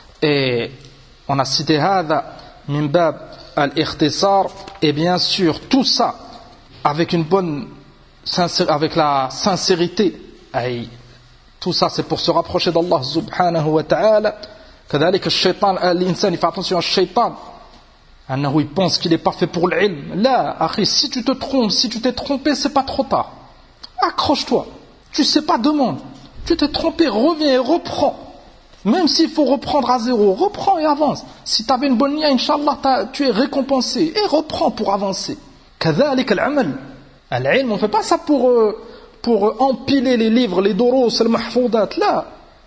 Et on a cité هذا من باب الاختصار, et bien sûr tout ça avec une bonne avec la sincérité. أي tout ça c'est pour se rapprocher d'Allah subhanahu wa ta'ala. كذلك الشيطان, l'insan il fait attention au shaitan, أنه il pense qu'il n'est pas fait pour l'ilm. Là, akhi, si tu te trompes, si tu t'es trompé, c'est pas trop tard. Accroche-toi. Tu sais pas, demande. Tu t'es trompé, reviens et reprends. Même s'il faut reprendre à zéro, reprends et avance. Si tu avais une bonne nia, Inch'Allah, tu es récompensé. Et reprends pour avancer. كذلك العمل. العلم, on ne fait pas ça pour... Euh, pour empiler les livres, les durus, les mahfoudat. Là,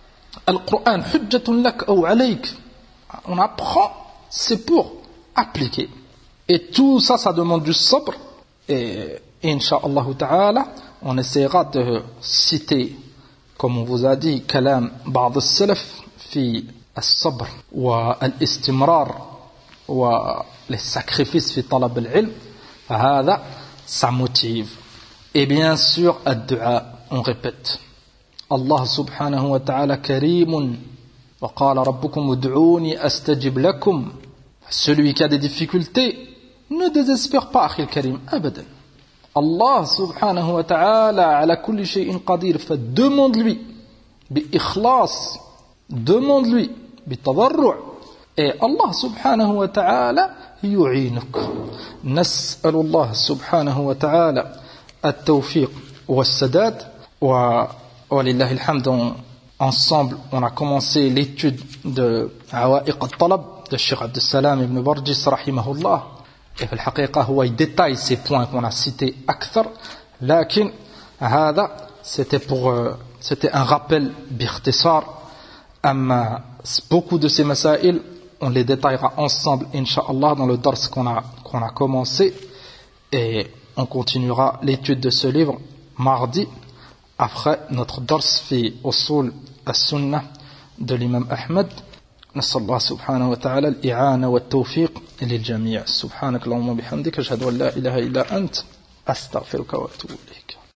le Coran, hujjatun lak ou alayk. On apprend, c'est pour appliquer. Et tout ça, ça demande du sabr. Et Inch'Allah ta'ala, on essaiera de citer, comme on vous a dit, kalam بعض السلف في الصبر والاستمرار les sacrifices في طلب العلم. هذا ça motive. Et bien sûr, الدعاء, on répète. Allah subhanahu wa ta'ala كريم وقال ربكم ادعوني أستجب لكم. Celui qui a des difficultés, ne désespère pas, أخي الكريم, أبدا. Allah subhanahu wa ta'ala ala kulli shay'in qadir, fait demande-lui bi-ikhlas, demande-lui bi-tadarru', et Allah subhanahu wa ta'ala yu'inuk. Nas'alu Allah subhanahu wa ta'ala at-tawfiq wa as-sadad, wa walillahi alhamd. Ensemble on a commencé l'étude de Awa'iq al-Talab de Cheikh Abdel Salam ibn Barjis rahimahullah. Et في الحقيقة هو détaille ces points qu'on a cités أكثر, لكن هذا c'était pour c'était un rappel باختصار. أما beaucoup de ces مسائل on les détaillera ensemble Inch'Allah dans le dars qu'on a qu'on a commencé, et on continuera l'étude de ce livre mardi après notre dars في أصول السنة de l'imam Ahmed. نسأل الله سبحانه وتعالى الإعانة والتوفيق للجميع. سبحانك اللهم وبحمدك أشهد أن لا إله إلا أنت أستغفرك وأتوب إليك.